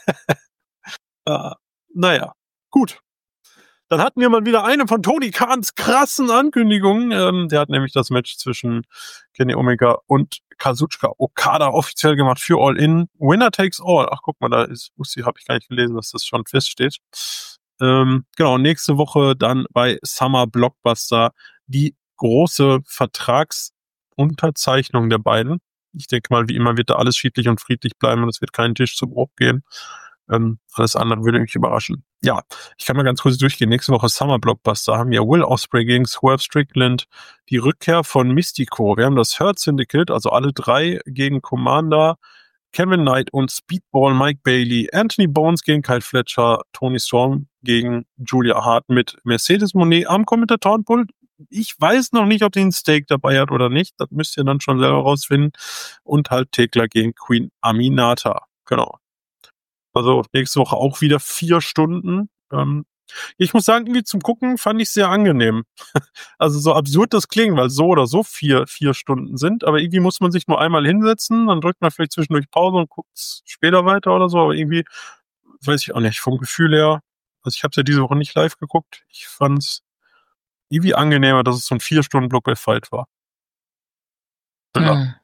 Äh, naja, gut. Dann hatten wir mal wieder eine von Tony Khans krassen Ankündigungen. Ähm, der hat nämlich das Match zwischen Kenny Omega und Kazuchika Okada offiziell gemacht für All In. Winner takes all. Ach, guck mal, da ist, habe ich gar nicht gelesen, dass das schon feststeht. Ähm, genau, nächste Woche dann bei Summer Blockbuster die große Vertragsunterzeichnung der beiden. Ich denke mal, wie immer wird da alles schiedlich und friedlich bleiben und es wird keinen Tisch zu Bruch gehen. Ähm, alles andere würde mich überraschen. Ja, ich kann mal ganz kurz durchgehen. Nächste Woche Summer Blockbuster haben wir Will Ospreay gegen Swerve Strickland, die Rückkehr von Mystico. Wir haben das Hurt Syndicate, also alle drei gegen Commander, Kevin Knight und Speedball Mike Bailey, Anthony Bones gegen Kyle Fletcher, Tony Storm gegen Julia Hart mit Mercedes Monet am Kommentatorenpult. Ich weiß noch nicht, ob die ein Steak dabei hat oder nicht. Das müsst ihr dann schon selber rausfinden. Und halt Thekla gegen Queen Aminata. Genau. Also nächste Woche auch wieder vier Stunden. Ähm, ich muss sagen, irgendwie zum Gucken fand ich sehr angenehm. Also so absurd das klingt, weil so oder so vier, vier Stunden sind, aber irgendwie muss man sich nur einmal hinsetzen, dann drückt man vielleicht zwischendurch Pause und guckt später weiter oder so, aber irgendwie, weiß ich auch nicht, vom Gefühl her, also ich habe es ja diese Woche nicht live geguckt, ich fand es irgendwie angenehmer, dass es so ein vier Stunden Block bei Fight war. Ja. Hm.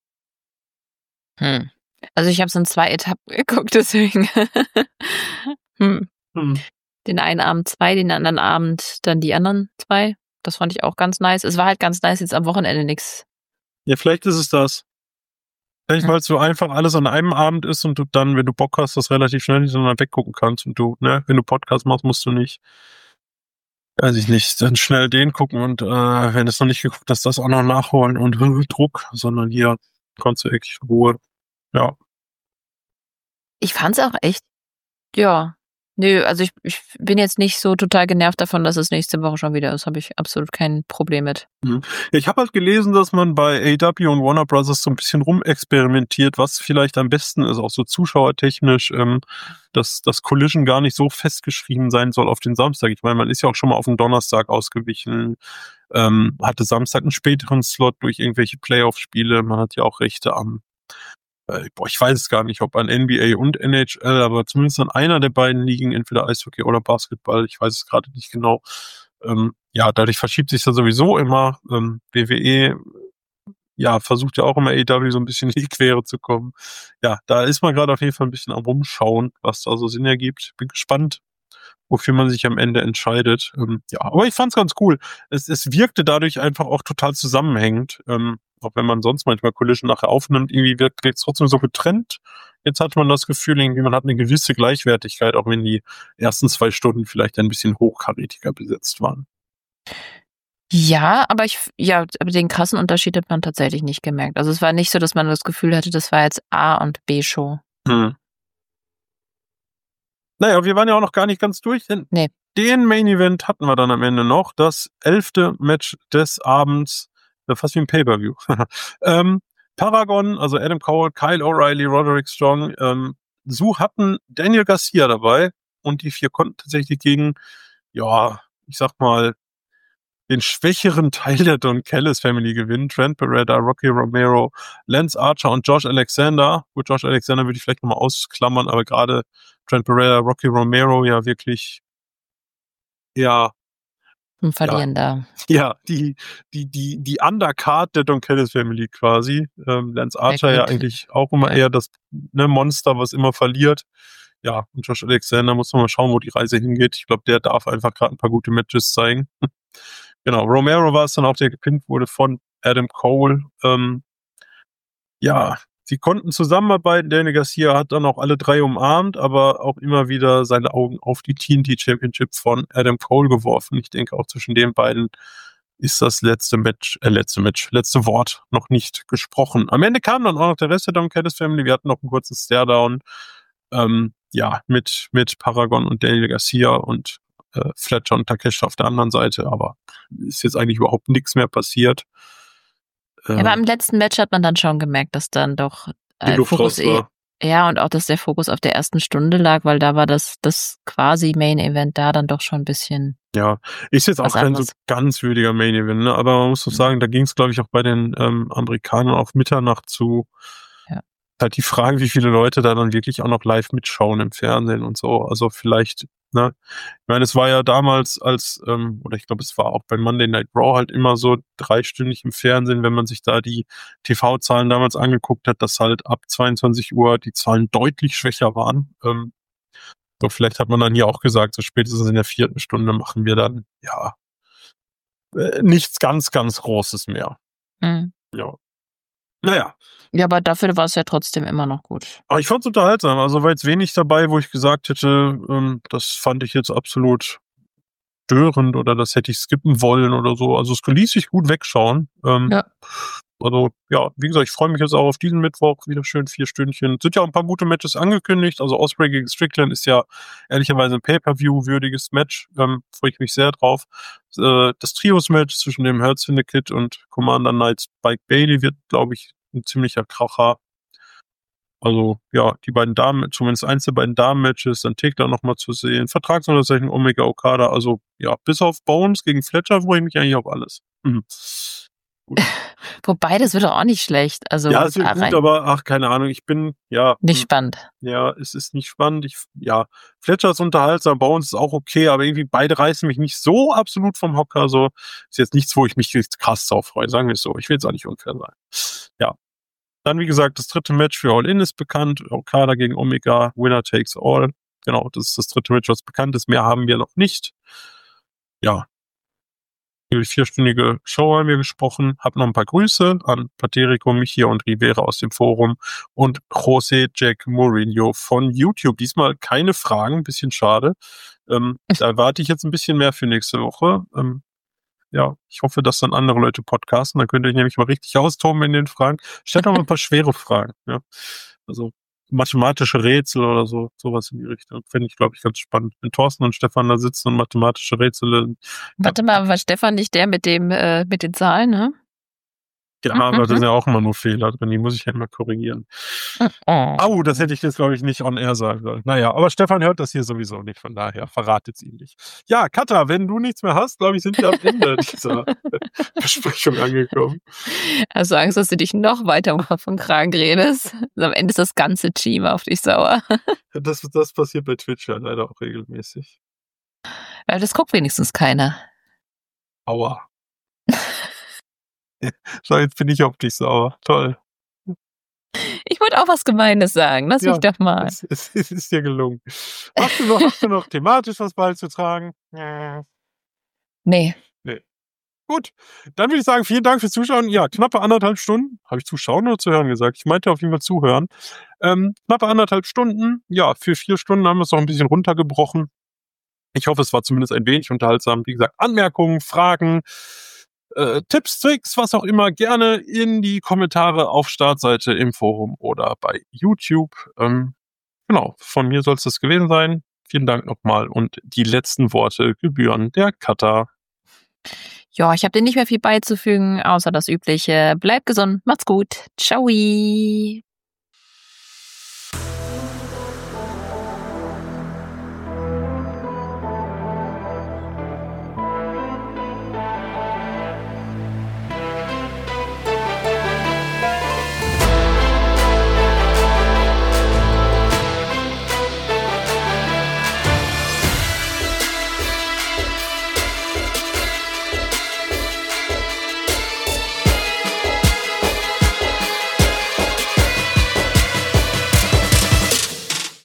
Hm. Also ich habe es in zwei Etappen geguckt, deswegen. hm. Hm. Den einen Abend zwei, den anderen Abend dann die anderen zwei. Das fand ich auch ganz nice. Es war halt ganz nice, jetzt am Wochenende nix. Ja, vielleicht ist es das. Vielleicht, Hm. weil es so einfach alles an einem Abend ist und du dann, wenn du Bock hast, das relativ schnell hintereinander weggucken kannst und du, ne, wenn du Podcast machst, musst du nicht, weiß ich nicht, dann schnell den gucken und äh, wenn es noch nicht geguckt hast, das auch noch nachholen und äh, Druck, sondern hier kannst du wirklich Ruhe. Ja. Ich fand's auch echt, ja. Nö, also ich, ich bin jetzt nicht so total genervt davon, dass es nächste Woche schon wieder ist. Habe ich absolut kein Problem mit. Mhm. Ja, ich habe halt gelesen, dass man bei A E W und Warner Brothers so ein bisschen rumexperimentiert, was vielleicht am besten ist, auch so zuschauertechnisch, ähm, dass das Collision gar nicht so festgeschrieben sein soll auf den Samstag. Ich meine, man ist ja auch schon mal auf den Donnerstag ausgewichen, ähm, hatte Samstag einen späteren Slot durch irgendwelche Playoff-Spiele. Man hat ja auch Rechte am Äh, boah, ich weiß es gar nicht, ob an N B A und N H L, aber zumindest an einer der beiden Ligen, entweder Eishockey oder Basketball, ich weiß es gerade nicht genau. Ähm, ja, dadurch verschiebt sich ja sowieso immer. Ähm, W W E, ja, versucht ja auch immer A E W so ein bisschen in die Quere zu kommen. Ja, da ist man gerade auf jeden Fall ein bisschen am Rumschauen, was da so Sinn ergibt. Bin gespannt, wofür man sich am Ende entscheidet. Ähm, ja, aber ich fand's ganz cool. Es, es wirkte dadurch einfach auch total zusammenhängend. Ähm, auch wenn man sonst manchmal Collision nachher aufnimmt, irgendwie wirkt es trotzdem so getrennt. Jetzt hat man das Gefühl, irgendwie man hat eine gewisse Gleichwertigkeit, auch wenn die ersten zwei Stunden vielleicht ein bisschen hochkarätiger besetzt waren. Ja, aber ich, ja, aber den krassen Unterschied hat man tatsächlich nicht gemerkt. Also es war nicht so, dass man das Gefühl hatte, das war jetzt A- und B-Show. Hm. Naja, wir waren ja auch noch gar nicht ganz durch, denn Nee. den Main Event hatten wir dann am Ende noch. Das elfte Match des Abends, äh, fast wie ein Pay-Per-View. ähm, Paragon, also Adam Cole, Kyle O'Reilly, Roderick Strong, ähm, so hatten Daniel Garcia dabei und die vier konnten tatsächlich gegen, ja, ich sag mal, den schwächeren Teil der Don Callis Family gewinnen. Trent Beretta, Rocky Romero, Lance Archer und Josh Alexander. Gut, Josh Alexander würde ich vielleicht nochmal ausklammern, aber gerade Trent Beretta, Rocky Romero ja wirklich, ja, Ein Verlierender. ja, ja, die, die, die, die Undercard der Don Callis Family quasi. Ähm, Lance Archer ja eigentlich auch immer Ja. eher das ne, Monster, was immer verliert. Ja, und Josh Alexander muss man mal schauen, wo die Reise hingeht. Ich glaube, der darf einfach gerade ein paar gute Matches zeigen. Genau, Romero war es dann auch, der gepinnt wurde von Adam Cole. Ähm, ja, sie konnten zusammenarbeiten. Daniel Garcia hat dann auch alle drei umarmt, aber auch immer wieder seine Augen auf die T N T Championship von Adam Cole geworfen. Ich denke, auch zwischen den beiden ist das letzte Match, äh, letzte Match, letzte Wort noch nicht gesprochen. Am Ende kam dann auch noch der Rest der Don Callis Family. Wir hatten noch einen kurzen Staredown, ähm, ja, mit, mit Paragon und Daniel Garcia und äh, Fletcher und Takeshita auf der anderen Seite, aber ist jetzt eigentlich überhaupt nichts mehr passiert. Ja, aber im letzten Match hat man dann schon gemerkt, dass dann doch Die äh, Luft Fokus raus war. ja, und auch, dass der Fokus auf der ersten Stunde lag, weil da war das, das quasi Main Event da dann doch schon ein bisschen. Ja, ist jetzt auch was kein so anderes. ganz würdiger Main Event, ne? Aber man muss doch sagen, da ging es, glaube ich, auch bei den ähm, Amerikanern auf Mitternacht zu. Ja. Halt die Frage, wie viele Leute da dann wirklich auch noch live mitschauen im Fernsehen und so. Also vielleicht, ne? Ich meine, es war ja damals als, ähm, oder ich glaube, es war auch bei Monday Night Raw halt immer so dreistündig im Fernsehen, wenn man sich da die T V-Zahlen damals angeguckt hat, dass halt ab zweiundzwanzig Uhr die Zahlen deutlich schwächer waren. Ähm, So, vielleicht hat man dann hier auch gesagt, so spätestens in der vierten Stunde machen wir dann, ja, äh, nichts ganz, ganz Großes mehr. Mhm. Ja. Naja. Ja, aber dafür war es ja trotzdem immer noch gut. Aber ich fand es unterhaltsam. Also war jetzt wenig dabei, wo ich gesagt hätte, ähm, das fand ich jetzt absolut störend oder das hätte ich skippen wollen oder so. Also es ließ sich gut wegschauen. Ähm, Ja. Also ja, wie gesagt, ich freue mich jetzt auch auf diesen Mittwoch. Wieder schön vier Stündchen. Sind ja auch ein paar gute Matches angekündigt. Also Ospreay gegen Strickland ist ja ehrlicherweise ein Pay-Per-View-würdiges Match. Ähm, freue ich mich sehr drauf. Äh, das Trios-Match zwischen dem Hurt Syndicate und Commander Knight Spike Bailey wird, glaube ich, ein ziemlicher Kracher. Also, ja, die beiden Damen, zumindest eins der beiden Damen-Matches, dann Takedown nochmal zu sehen, Vertragsunterzeichnung Omega Okada, also, ja, bis auf Bones gegen Fletcher freue ich mich eigentlich auf alles. Mhm. Gut. Wobei, das wird doch auch nicht schlecht. Also, Ja, es wird gut, rein aber, ach, keine Ahnung, ich bin, ja, nicht hm, spannend. ja, es ist nicht spannend. Ich, ja, Fletcher ist unterhaltsam, Bones ist auch okay, aber irgendwie beide reißen mich nicht so absolut vom Hocker. Also, ist jetzt nichts, wo ich mich jetzt krass drauf freue, sagen wir es so. Ich will jetzt auch nicht unfair sein. Ja. Dann, wie gesagt, das dritte Match für All In ist bekannt. Okada gegen Omega, Winner takes all. Genau, das ist das dritte Match, was bekannt ist. Mehr haben wir noch nicht. Ja. Über die vierstündige Show haben wir gesprochen. Hab noch ein paar Grüße an Paterico, Michi und Rivera aus dem Forum und José Jack Mourinho von YouTube. Diesmal keine Fragen, bisschen schade. Ähm, da erwarte ich jetzt ein bisschen mehr für nächste Woche. Ähm, ja, ich hoffe, dass dann andere Leute podcasten. Dann könnt ihr euch nämlich mal richtig austoben in den Fragen. Stellt doch mal ein paar schwere Fragen. Ja. Also mathematische Rätsel oder so, sowas in die Richtung. Finde ich, glaube ich, ganz spannend. Wenn Thorsten und Stefan da sitzen und mathematische Rätsel. lösen. Warte mal, war Stefan nicht der mit dem, äh, mit den Zahlen, ne? Ja, aber da sind ja auch immer nur Fehler drin, die muss ich ja immer korrigieren. Oh. Au, das hätte ich jetzt, glaube ich, nicht on air sagen sollen. Naja, aber Stefan hört das hier sowieso nicht, von daher verratet es ihm nicht. Ja, Katha, wenn du nichts mehr hast, glaube ich, sind wir am Ende dieser Besprechung angekommen. Hast du Angst, dass du dich noch weiter um Kopf und Kragen redest? Also am Ende ist das ganze Team auf dich sauer. Das, das passiert bei Twitch ja leider auch regelmäßig. Weil das guckt wenigstens keiner. Aua. So, jetzt bin ich auf dich sauer. Toll. Ich wollte auch was Gemeines sagen. Lass Ja, mich doch mal. Es, es, es ist dir gelungen. Hast du noch, hast du noch thematisch was beizutragen? Nee. Nee. Gut, dann würde ich sagen, vielen Dank fürs Zuschauen. Ja, knappe anderthalb Stunden. Habe ich zuschauen oder zuhören gesagt? Ich meinte auf jeden Fall zuhören. Ähm, knappe anderthalb Stunden. Ja, für vier Stunden haben wir es noch ein bisschen runtergebrochen. Ich hoffe, es war zumindest ein wenig unterhaltsam. Wie gesagt, Anmerkungen, Fragen, äh, Tipps, Tricks, was auch immer, gerne in die Kommentare auf Startseite im Forum oder bei YouTube. Ähm, genau, von mir soll es das gewesen sein. Vielen Dank nochmal und die letzten Worte gebühren der Katha. Ja, ich habe dir nicht mehr viel beizufügen, außer das Übliche. Bleib gesund, macht's gut. Ciao.